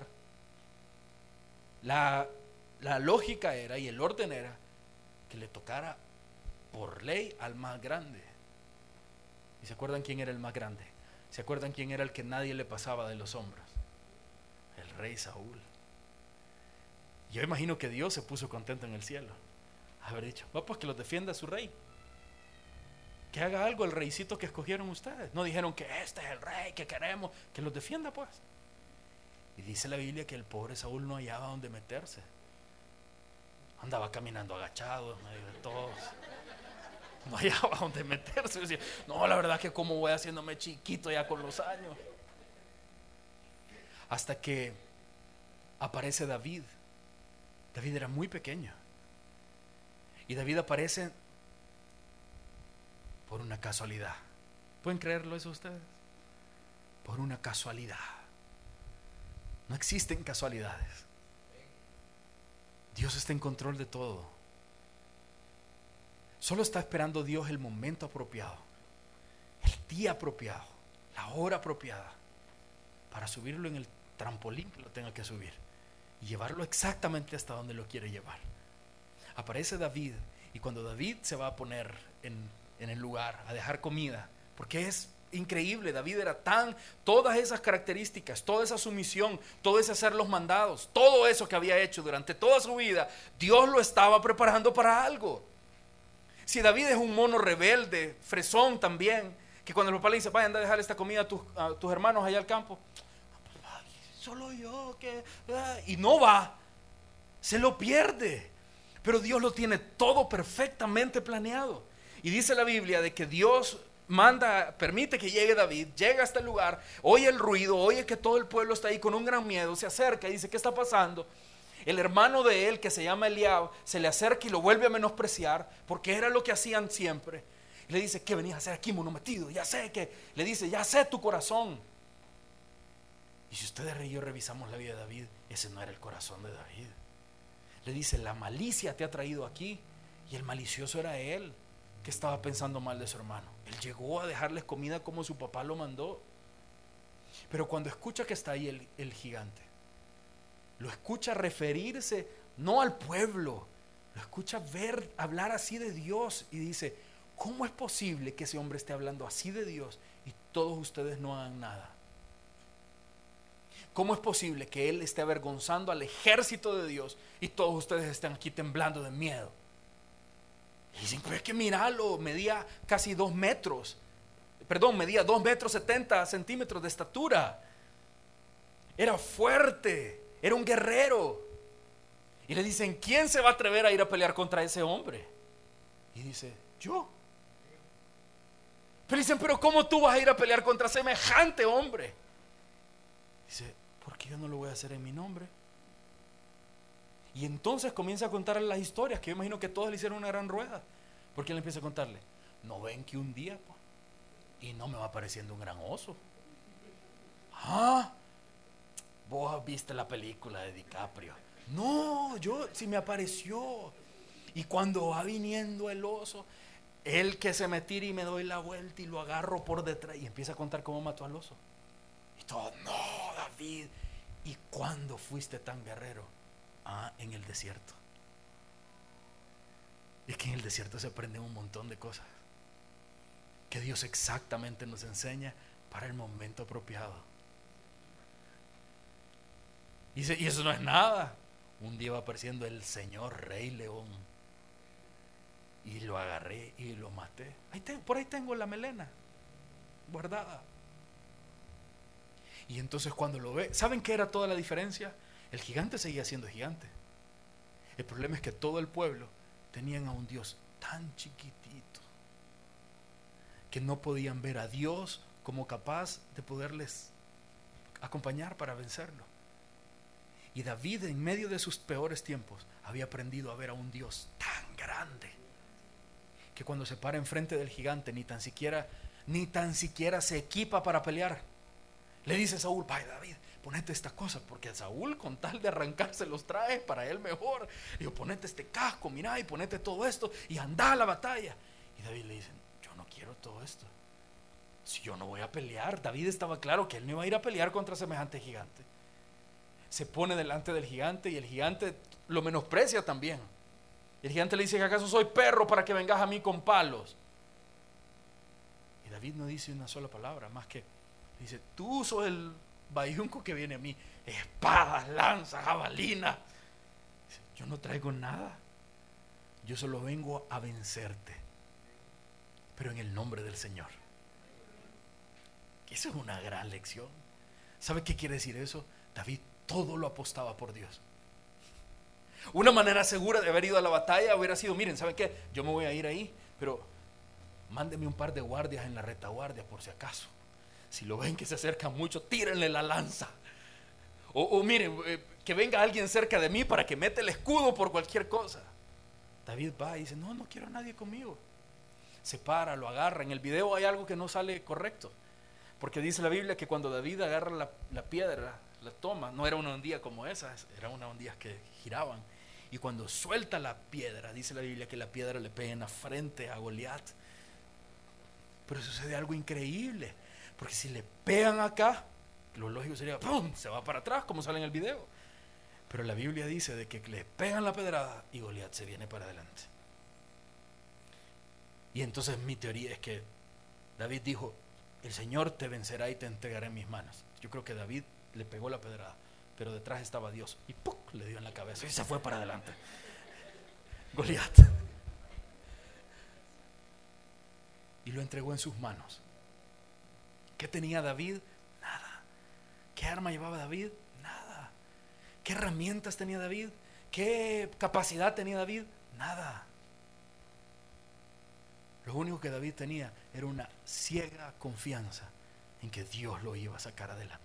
Speaker 1: la, la lógica era y el orden era que le tocara por ley al más grande. ¿Y se acuerdan quién era el más grande? ¿Se acuerdan quién era el que nadie le pasaba de los hombros? El rey Saúl. Yo imagino que Dios se puso contento en el cielo. Haber dicho, va pues que los defienda su rey. Que haga algo el reycito que escogieron ustedes. No dijeron que este es el rey que queremos, que los defienda pues. Y dice la Biblia que el pobre Saúl no hallaba dónde meterse. Andaba caminando agachado en medio de todos. No hallaba dónde meterse. Decía, no, la verdad que como voy haciéndome chiquito ya con los años. Hasta que aparece David. David era muy pequeño. Y David aparece por una casualidad. ¿Pueden creerlo eso ustedes? Por una casualidad. No existen casualidades. Dios está en control de todo. Solo está esperando Dios el momento apropiado, el día apropiado, la hora apropiada para subirlo en el trampolín que lo tenga que subir y llevarlo exactamente hasta donde lo quiere llevar. Aparece David y cuando David se va a poner en, en el lugar a dejar comida, porque es increíble, David era tan, todas esas características, toda esa sumisión, todo ese hacer los mandados, todo eso que había hecho durante toda su vida, Dios lo estaba preparando para algo. Si David es un mono rebelde, fresón también, que cuando el papá le dice, vaya, anda a dejar esta comida a tus, a tus hermanos allá al campo, solo yo, que y no va, se lo pierde. Pero Dios lo tiene todo perfectamente planeado. Y dice la Biblia de que Dios manda, permite que llegue David, llega a este lugar, oye el ruido, oye que todo el pueblo está ahí con un gran miedo, se acerca y dice, ¿qué está pasando? El hermano de él, que se llama Eliab, se le acerca y lo vuelve a menospreciar, porque era lo que hacían siempre. Y le dice, ¿qué venías a hacer aquí, mono metido? Ya sé que, le dice, ya sé tu corazón. Y si ustedes y yo revisamos la vida de David, ese no era el corazón de David. Le dice, la malicia te ha traído aquí. Y el malicioso era él, que estaba pensando mal de su hermano. Él llegó a dejarles comida como su papá lo mandó. Pero cuando escucha que está ahí el, el gigante, lo escucha referirse no al pueblo, lo escucha ver, hablar así de Dios y dice, ¿cómo es posible que ese hombre esté hablando así de Dios y todos ustedes no hagan nada? ¿Cómo es posible que él esté avergonzando al ejército de Dios y todos ustedes estén aquí temblando de miedo? Y dicen, pero es que míralo, medía casi dos metros, perdón, medía dos metros setenta centímetros de estatura, era fuerte, era un guerrero. Y le dicen, ¿quién se va a atrever a ir a pelear contra ese hombre? Y dice, Yo. Pero dicen, pero ¿cómo tú vas a ir a pelear contra semejante hombre? Dice, porque yo no lo voy a hacer en mi nombre. Y entonces comienza a contarle las historias, que yo imagino que todos le hicieron una gran rueda. Porque él empieza a contarle, no ven que un día pues, y no me va apareciendo un gran oso. Ah, vos viste la película de DiCaprio. No, yo sí me apareció. Y cuando va viniendo el oso, él que se me tira y me doy la vuelta y lo agarro por detrás. Y empieza a contar cómo mató al oso. Y todo, no, David. ¿Y cuándo fuiste tan guerrero? Ah, en el desierto. Es que en el desierto se aprenden un montón de cosas que Dios exactamente nos enseña para el momento apropiado. Y, se, y eso no es nada. Un día va apareciendo el Señor Rey León y lo agarré y lo maté. Ahí te, por ahí tengo la melena guardada. Y entonces cuando lo ve, ¿saben qué era toda la diferencia? El gigante seguía siendo gigante. El problema es que todo el pueblo tenían a un Dios tan chiquitito que no podían ver a Dios como capaz de poderles acompañar para vencerlo. Y David, en medio de sus peores tiempos, había aprendido a ver a un Dios tan grande que cuando se para enfrente del gigante ni tan siquiera ni tan siquiera se equipa para pelear. Le dice a Saúl, vaya David, ponete estas cosas, porque a Saúl con tal de arrancarse los trajes para él mejor. Le digo, ponete este casco, mira, y ponete todo esto y anda a la batalla. Y David le dice, yo no quiero todo esto. Si yo no voy a pelear. David estaba claro que él no iba a ir a pelear contra semejante gigante. Se pone delante del gigante y el gigante lo menosprecia también. El gigante le dice, ¿acaso soy perro para que vengas a mí con palos? Y David no dice una sola palabra, más que dice, tú sos el bayunco que viene a mí, espadas, lanzas, jabalinas. Dice, yo no traigo nada, yo solo vengo a vencerte, pero en el nombre del Señor. Eso es una gran lección. ¿Sabe qué quiere decir eso? David todo lo apostaba por Dios. Una manera segura de haber ido a la batalla hubiera sido, miren, ¿saben qué? Yo me voy a ir ahí, pero mándenme un par de guardias en la retaguardia por si acaso. Si lo ven que se acerca mucho, tírenle la lanza. O, o miren, eh, que venga alguien cerca de mí para que meta el escudo por cualquier cosa. David va y dice, no, no quiero a nadie conmigo. Se para, lo agarra. En el video hay algo que no sale correcto, porque dice la Biblia que cuando David agarra la, la piedra, la toma, no era una hondía como esas, era una hondía que giraban. Y cuando suelta la piedra, dice la Biblia que la piedra le pega en la frente a Goliat. Pero sucede algo increíble, porque si le pegan acá, lo lógico sería ¡pum!, se va para atrás como sale en el video. Pero la Biblia dice de que le pegan la pedrada y Goliat se viene para adelante. Y entonces mi teoría es que David dijo, el Señor te vencerá y te entregará en mis manos. Yo creo que David le pegó la pedrada, pero detrás estaba Dios y ¡pum!, le dio en la cabeza y se fue para adelante Goliat, y lo entregó en sus manos. ¿Qué tenía David? Nada. ¿Qué arma llevaba David? Nada. ¿Qué herramientas tenía David? ¿Qué capacidad tenía David? Nada. Lo único que David tenía era una ciega confianza en que Dios lo iba a sacar adelante.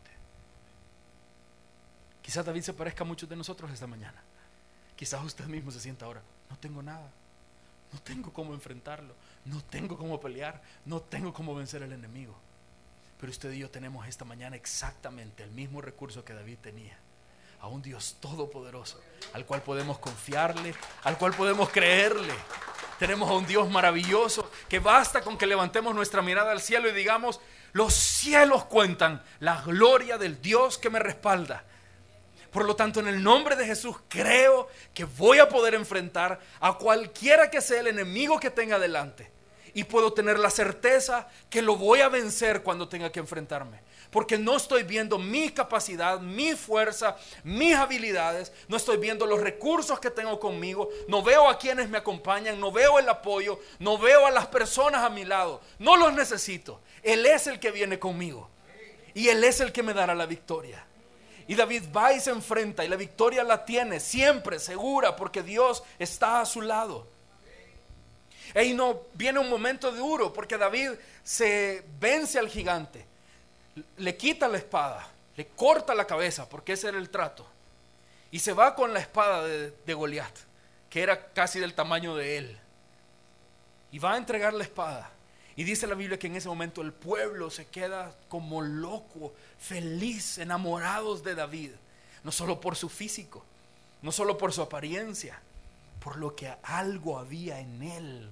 Speaker 1: Quizás David se parezca a muchos de nosotros esta mañana. Quizás usted mismo se sienta ahora, no tengo nada, no tengo cómo enfrentarlo, no tengo cómo pelear, no tengo cómo vencer al enemigo. Pero usted y yo tenemos esta mañana exactamente el mismo recurso que David tenía, a un Dios todopoderoso, al cual podemos confiarle, al cual podemos creerle. Tenemos a un Dios maravilloso que basta con que levantemos nuestra mirada al cielo y digamos, los cielos cuentan la gloria del Dios que me respalda. Por lo tanto, en el nombre de Jesús creo que voy a poder enfrentar a cualquiera que sea el enemigo que tenga delante. Y puedo tener la certeza que lo voy a vencer cuando tenga que enfrentarme. Porque no estoy viendo mi capacidad, mi fuerza, mis habilidades. No estoy viendo los recursos que tengo conmigo. No veo a quienes me acompañan. No veo el apoyo. No veo a las personas a mi lado. No los necesito. Él es el que viene conmigo. Y Él es el que me dará la victoria. Y David va y se enfrenta y la victoria la tiene siempre segura porque Dios está a su lado. Ey, no, viene un momento duro porque David se vence al gigante, le quita la espada, le corta la cabeza, porque ese era el trato, y se va con la espada de, de Goliat, que era casi del tamaño de él, y va a entregar la espada. Y dice la Biblia que en ese momento el pueblo se queda como loco, feliz, enamorados de David, no solo por su físico, no solo por su apariencia, por lo que algo había en él.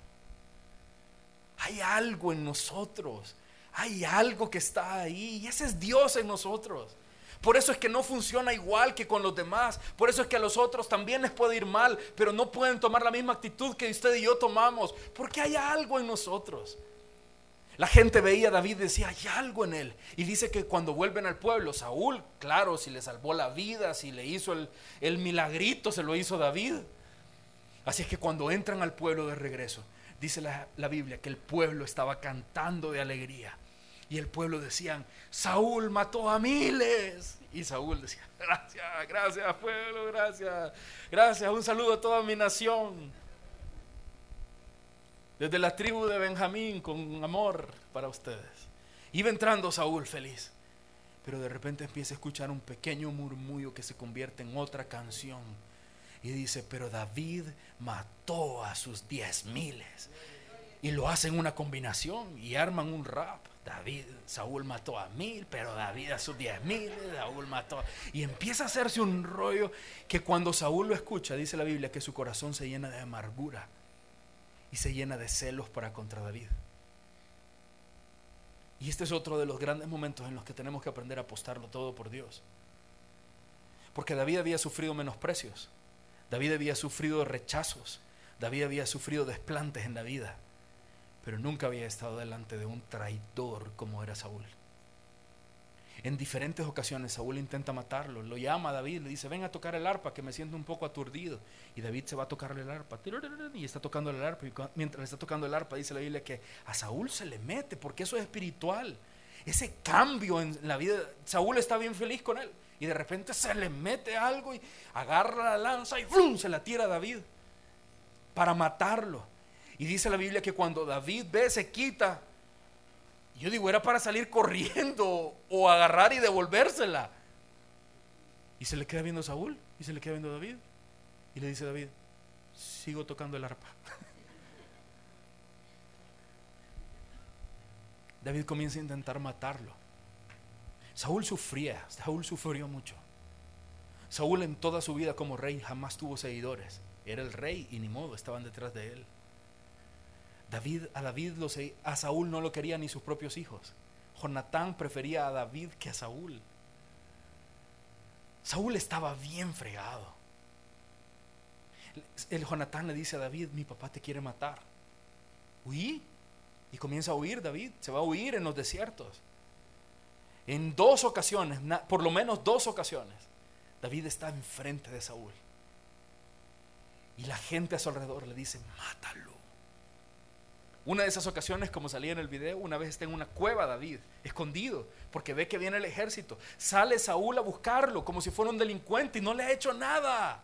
Speaker 1: Hay algo en nosotros, hay algo que está ahí, y ese es Dios en nosotros. Por eso es que no funciona igual que con los demás. Por eso es que a los otros también les puede ir mal, pero no pueden tomar la misma actitud que usted y yo tomamos, porque hay algo en nosotros. La gente veía a David y decía, hay algo en él. Y dice que cuando vuelven al pueblo, Saúl, claro, si le salvó la vida, si le hizo el, el milagrito, se lo hizo David. Así es que cuando entran al pueblo de regreso, dice la, la Biblia que el pueblo estaba cantando de alegría. Y el pueblo decían, Saúl mató a miles. Y Saúl decía, gracias, gracias pueblo, gracias, gracias, un saludo a toda mi nación. Desde la tribu de Benjamín, con amor para ustedes. Iba entrando Saúl feliz, pero de repente empieza a escuchar un pequeño murmullo que se convierte en otra canción. Y dice, pero David mató a sus diez miles. Y lo hacen una combinación y arman un rap. David, Saúl mató a mil, pero David a sus diez mil, Saúl mató. Y empieza a hacerse un rollo que cuando Saúl lo escucha, dice la Biblia que su corazón se llena de amargura y se llena de celos para contra David. Y este es otro de los grandes momentos en los que tenemos que aprender a apostarlo todo por Dios. Porque David había sufrido menosprecios, David había sufrido rechazos, David había sufrido desplantes en la vida, pero nunca había estado delante de un traidor como era Saúl. En diferentes ocasiones Saúl intenta matarlo, lo llama a David, le dice, ven a tocar el arpa que me siento un poco aturdido. Y David se va a tocarle el arpa y está tocando el arpa, y mientras está tocando el arpa dice la Biblia que a Saúl se le mete, porque eso es espiritual. Ese cambio en la vida, Saúl está bien feliz con él y de repente se le mete algo y agarra la lanza y ¡frum! Se la tira a David para matarlo. Y dice la Biblia que cuando David ve, se quita. Yo digo, era para salir corriendo o agarrar y devolvérsela. Y se le queda viendo a Saúl y se le queda viendo a David. Y le dice a David, sigo tocando el arpa. David comienza a intentar matarlo. Saúl sufría, Saúl sufrió mucho. Saúl en toda su vida como rey jamás tuvo seguidores. Era el rey y ni modo, estaban detrás de él. David, a David lo, a Saúl no lo querían ni sus propios hijos. Jonatán prefería a David que a Saúl. Saúl estaba bien fregado. El Jonatán le dice a David, mi papá te quiere matar. Huí. Y comienza a huir David, se va a huir en los desiertos. En dos ocasiones, por lo menos dos ocasiones, David está enfrente de Saúl. Y la gente a su alrededor le dice, mátalo. Una de esas ocasiones, como salía en el video, una vez está en una cueva David, escondido, porque ve que viene el ejército. Sale Saúl a buscarlo como si fuera un delincuente y no le ha hecho nada.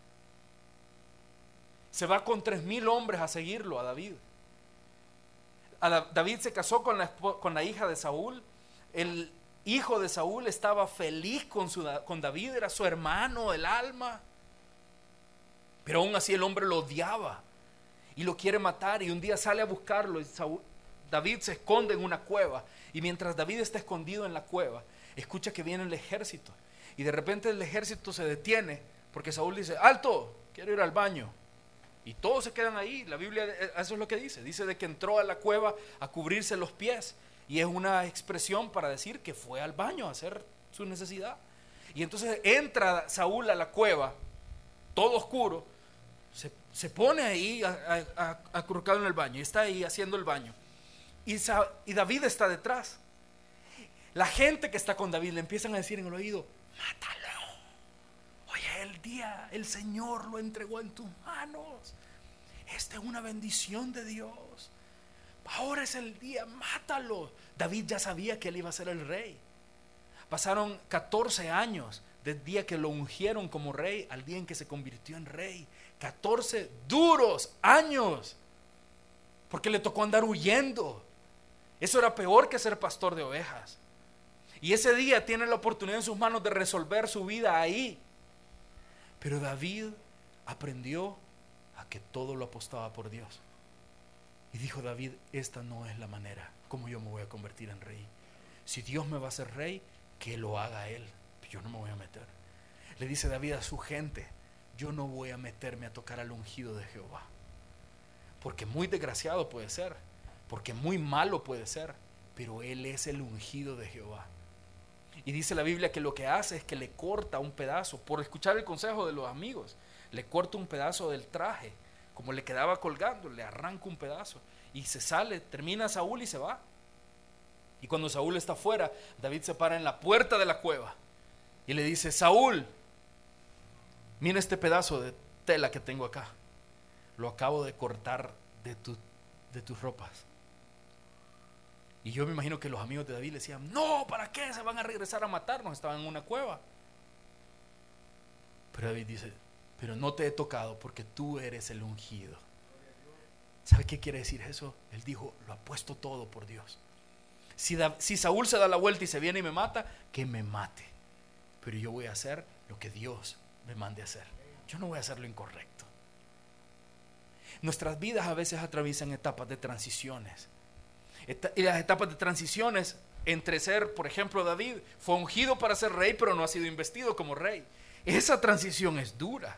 Speaker 1: Se va con tres mil hombres a seguirlo a David. A la, David se casó con la, con la hija de Saúl. El hijo de Saúl estaba feliz con, su, con David, era su hermano, el alma. Pero aún así el hombre lo odiaba y lo quiere matar, y un día sale a buscarlo y Saúl, David se esconde en una cueva, y mientras David está escondido en la cueva, escucha que viene el ejército, y de repente el ejército se detiene porque Saúl dice, alto, quiero ir al baño, y todos se quedan ahí. La Biblia eso es lo que dice, dice de que entró a la cueva a cubrirse los pies, y es una expresión para decir que fue al baño a hacer su necesidad. Y entonces entra Saúl a la cueva, todo oscuro, Se, se pone ahí acurrucado en el baño y está ahí haciendo el baño, y, Sa, y David está detrás. La gente que está con David le empiezan a decir en el oído, mátalo, oye, el día el Señor lo entregó en tus manos, esta es una bendición de Dios, ahora es el día, mátalo. David ya sabía que él iba a ser el rey. Pasaron catorce años del día que lo ungieron como rey al día en que se convirtió en rey. catorce duros años. porque le tocó andar huyendo. Eso era peor que ser pastor de ovejas. Y ese día tiene la oportunidad en sus manos de resolver su vida ahí. Pero David aprendió a que todo lo apostaba por Dios. Y dijo David, esta no es la manera como yo me voy a convertir en rey. Si Dios me va a hacer rey, que lo haga Él. Yo no me voy a meter. Le dice David a su gente, yo no voy a meterme a tocar al ungido de Jehová. Porque muy desgraciado puede ser, porque muy malo puede ser, pero Él es el ungido de Jehová. Y dice la Biblia que lo que hace es que le corta un pedazo, por escuchar el consejo de los amigos, le corta un pedazo del traje, como le quedaba colgando, le arranca un pedazo y se sale, termina Saúl y se va. Y cuando Saúl está afuera, David se para en la puerta de la cueva y le dice, Saúl, mira este pedazo de tela que tengo acá, lo acabo de cortar de, tu, de tus ropas. Y yo me imagino que los amigos de David le decían, no, ¿para qué? Se van a regresar a matarnos, estaban en una cueva. Pero David dice, pero no te he tocado porque tú eres el ungido. ¿Sabe qué quiere decir eso? Él dijo, lo apuesto todo por Dios. Si, da, si Saúl se da la vuelta y se viene y me mata, que me mate. Pero yo voy a hacer lo que Dios me mande a hacer. Yo no voy a hacer lo incorrecto. Nuestras vidas a veces atraviesan etapas de transiciones. Y las etapas de transiciones entre ser, por ejemplo, David fue ungido para ser rey, pero no ha sido investido como rey. Esa transición es dura.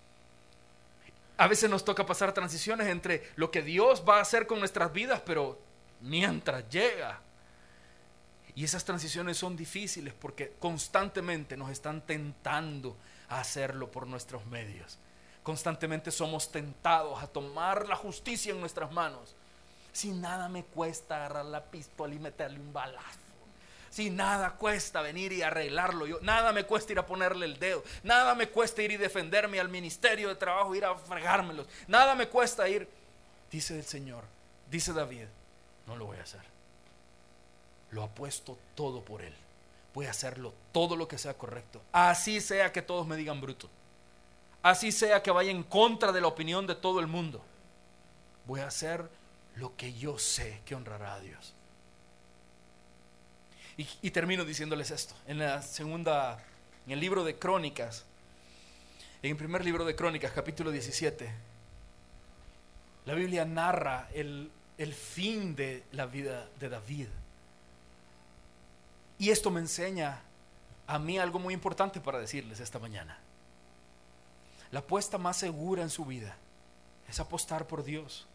Speaker 1: A veces nos toca pasar transiciones entre lo que Dios va a hacer con nuestras vidas, pero mientras llega. Y esas transiciones son difíciles porque constantemente nos están tentando a hacerlo por nuestros medios. Constantemente somos tentados a tomar la justicia en nuestras manos. Si nada me cuesta agarrar la pistola y meterle un balazo. Si nada cuesta venir y arreglarlo yo, nada me cuesta ir a ponerle el dedo, nada me cuesta ir y defenderme al ministerio de trabajo, ir a fregármelos, nada me cuesta ir, dice el Señor, dice David, no lo voy a hacer. Lo apuesto todo por Él. Voy a hacerlo todo lo que sea correcto. Así sea que todos me digan bruto. Así sea que vaya en contra de la opinión de todo el mundo. Voy a hacer lo que yo sé que honrará a Dios. Y, y termino diciéndoles esto. En la segunda, en el libro de Crónicas, en el primer libro de Crónicas, capítulo diecisiete, la Biblia narra el, el fin de la vida de David. Y esto me enseña a mí algo muy importante para decirles esta mañana. La apuesta más segura en su vida es apostar por Dios.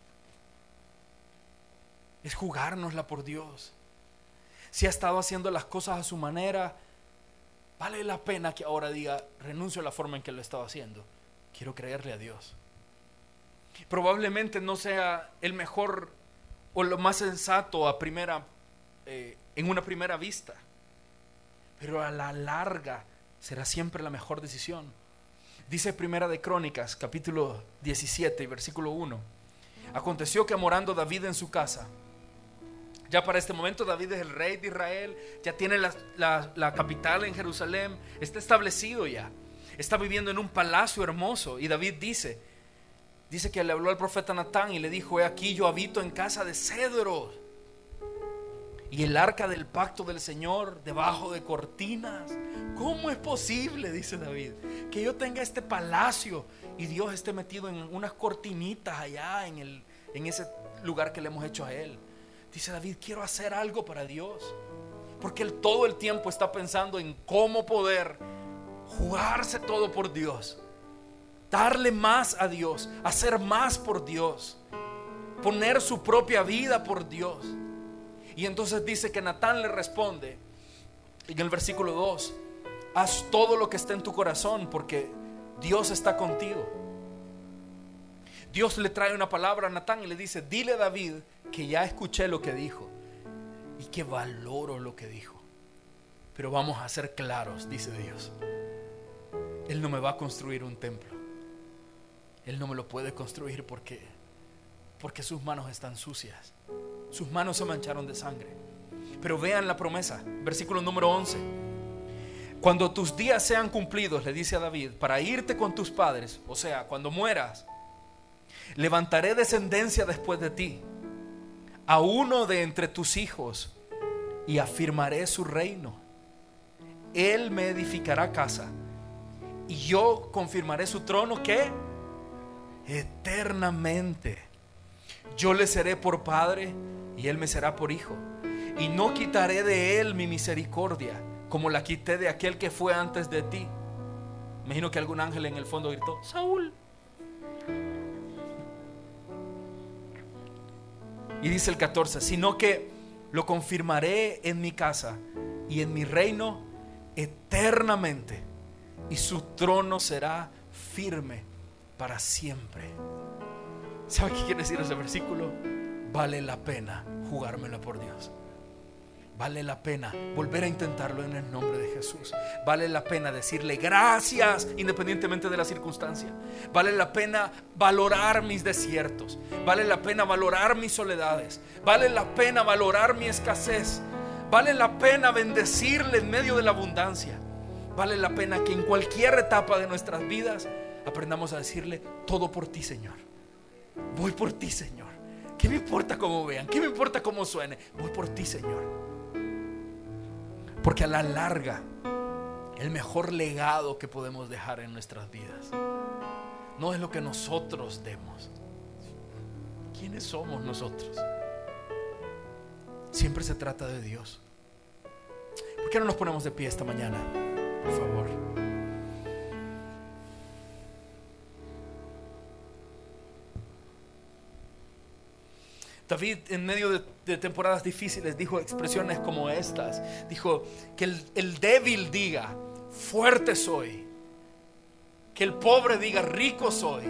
Speaker 1: Es jugárnosla por Dios. Si ha estado haciendo las cosas a su manera, vale la pena que ahora diga, renuncio a la forma en que lo he estado haciendo. Quiero creerle a Dios. Probablemente no sea el mejor o lo más sensato a primera, eh, en una primera vista, pero a la larga será siempre la mejor decisión. Dice Primera de Crónicas, capítulo diecisiete, versículo uno. Aconteció que morando David en su casa, ya para este momento David es el rey de Israel, ya tiene la, la, la capital en Jerusalén, está establecido ya, está viviendo en un palacio hermoso. Y David dice, dice que le habló al profeta Natán y le dijo, he aquí yo habito en casa de cedro, y el arca del pacto del Señor debajo de cortinas. ¿Cómo es posible, dice David, que yo tenga este palacio y Dios esté metido en unas cortinitas allá en, el, en ese lugar que le hemos hecho a Él? Dice David, quiero hacer algo para Dios, porque Él todo el tiempo está pensando en cómo poder jugarse todo por Dios, darle más a Dios, hacer más por Dios, poner su propia vida por Dios. Y entonces dice que Natán le responde en el versículo dos, haz todo lo que esté en tu corazón porque Dios está contigo. Dios le trae una palabra a Natán y le dice, dile a David que ya escuché lo que dijo y que valoro lo que dijo, pero vamos a ser claros, dice Dios, Él no me va a construir un templo, Él no me lo puede construir porque, porque sus manos están sucias, sus manos se mancharon de sangre. Pero vean la promesa, versículo número once. Cuando tus días sean cumplidos, le dice a David, para irte con tus padres, o sea, cuando mueras, Levantaré descendencia después de ti, a uno de entre tus hijos, y afirmaré su reino. Él me edificará casa, y yo confirmaré su trono, ¿qué? Eternamente. Yo le seré por padre, y él me será por hijo. Y no quitaré de él mi misericordia, como la quité de aquel que fue antes de ti. Imagino que algún ángel en el fondo gritó: Saúl. Y dice el catorce: sino que lo confirmaré en mi casa y en mi reino eternamente, y su trono será firme para siempre. ¿Sabe qué quiere decir ese versículo? Vale la pena jugármela por Dios. Vale la pena volver a intentarlo en el nombre de Jesús. Vale la pena decirle gracias independientemente de la circunstancia. Vale la pena valorar mis desiertos. Vale la pena valorar mis soledades. Vale la pena valorar mi escasez. Vale la pena bendecirle en medio de la abundancia. Vale la pena que en cualquier etapa de nuestras vidas aprendamos a decirle: todo por ti, Señor. Voy por ti, Señor. ¿Qué me importa cómo vean? ¿Qué me importa cómo suene? Voy por ti, Señor. Porque a la larga, el mejor legado que podemos dejar en nuestras vidas no es lo que nosotros demos. ¿Quiénes somos nosotros? Siempre se trata de Dios. ¿Por qué no nos ponemos de pie esta mañana? Por favor. David, en medio de, de temporadas difíciles, dijo expresiones como estas. Dijo que el, el débil diga: fuerte soy. Que el pobre diga: rico soy.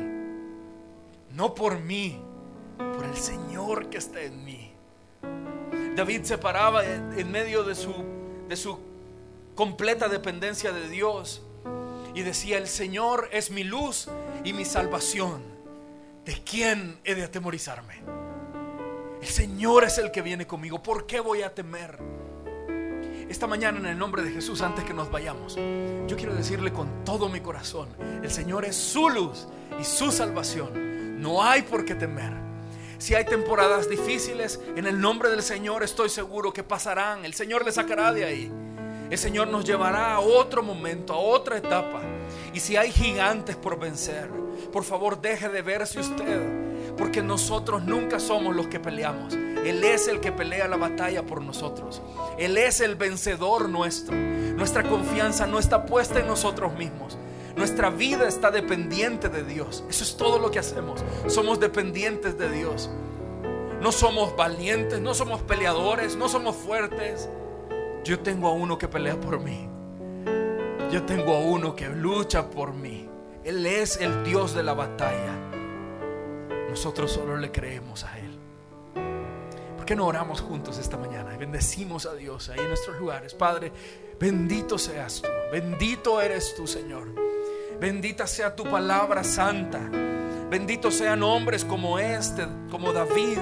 Speaker 1: No por mí, por el Señor que está en mí. David se paraba en, en medio de su, de su completa dependencia de Dios y decía: el Señor es mi luz y mi salvación. ¿De quién he de atemorizarme? El Señor es el que viene conmigo. ¿Por qué voy a temer? Esta mañana, en el nombre de Jesús, antes que nos vayamos, yo quiero decirle con todo mi corazón: el Señor es su luz y su salvación. No hay por qué temer. Si hay temporadas difíciles, en el nombre del Señor estoy seguro que pasarán. El Señor le sacará de ahí. El Señor nos llevará a otro momento, a otra etapa. Y si hay gigantes por vencer, por favor deje de verse usted, porque nosotros nunca somos los que peleamos. Él es el que pelea la batalla por nosotros. Él es el vencedor nuestro. Nuestra confianza no está puesta en nosotros mismos. Nuestra vida está dependiente de Dios. Eso es todo lo que hacemos. Somos dependientes de Dios. No somos valientes, no somos peleadores, no somos fuertes. Yo tengo a uno que pelea por mí. Yo tengo a uno que lucha por mí. Él es el Dios de la batalla. Nosotros solo le creemos a Él. ¿Por qué no oramos juntos esta mañana y bendecimos a Dios ahí en nuestros lugares? Padre, bendito seas tú. Bendito eres tú, Señor. Bendita sea tu palabra santa. Bendito sean hombres como este, como David,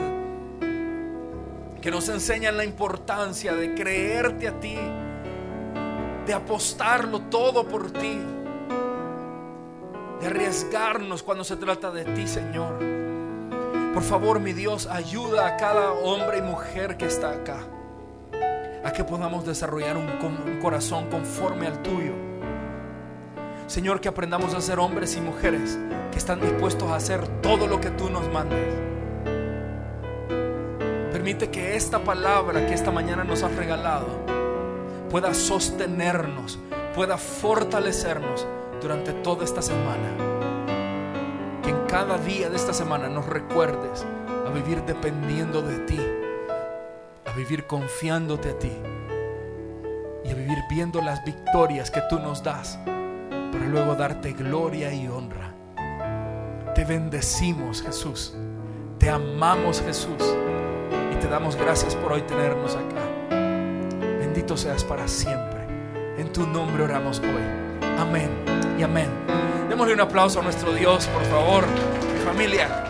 Speaker 1: que nos enseñan la importancia de creerte a ti, de apostarlo todo por ti, de arriesgarnos cuando se trata de ti, Señor. Por favor, mi Dios, ayuda a cada hombre y mujer que está acá a que podamos desarrollar un, un corazón conforme al tuyo. Señor, que aprendamos a ser hombres y mujeres que están dispuestos a hacer todo lo que tú nos mandes. Permite que esta palabra que esta mañana nos has regalado pueda sostenernos, pueda fortalecernos durante toda esta semana. Que en cada día de esta semana nos recuerdes a vivir dependiendo de ti, a vivir confiándote a ti y a vivir viendo las victorias que tú nos das para luego darte gloria y honra. Te bendecimos, Jesús. Te amamos, Jesús. Y te damos gracias por hoy tenernos acá. Bendito seas para siempre. En tu nombre oramos hoy. Amén y amén. Démosle un aplauso a nuestro Dios, por favor, mi familia.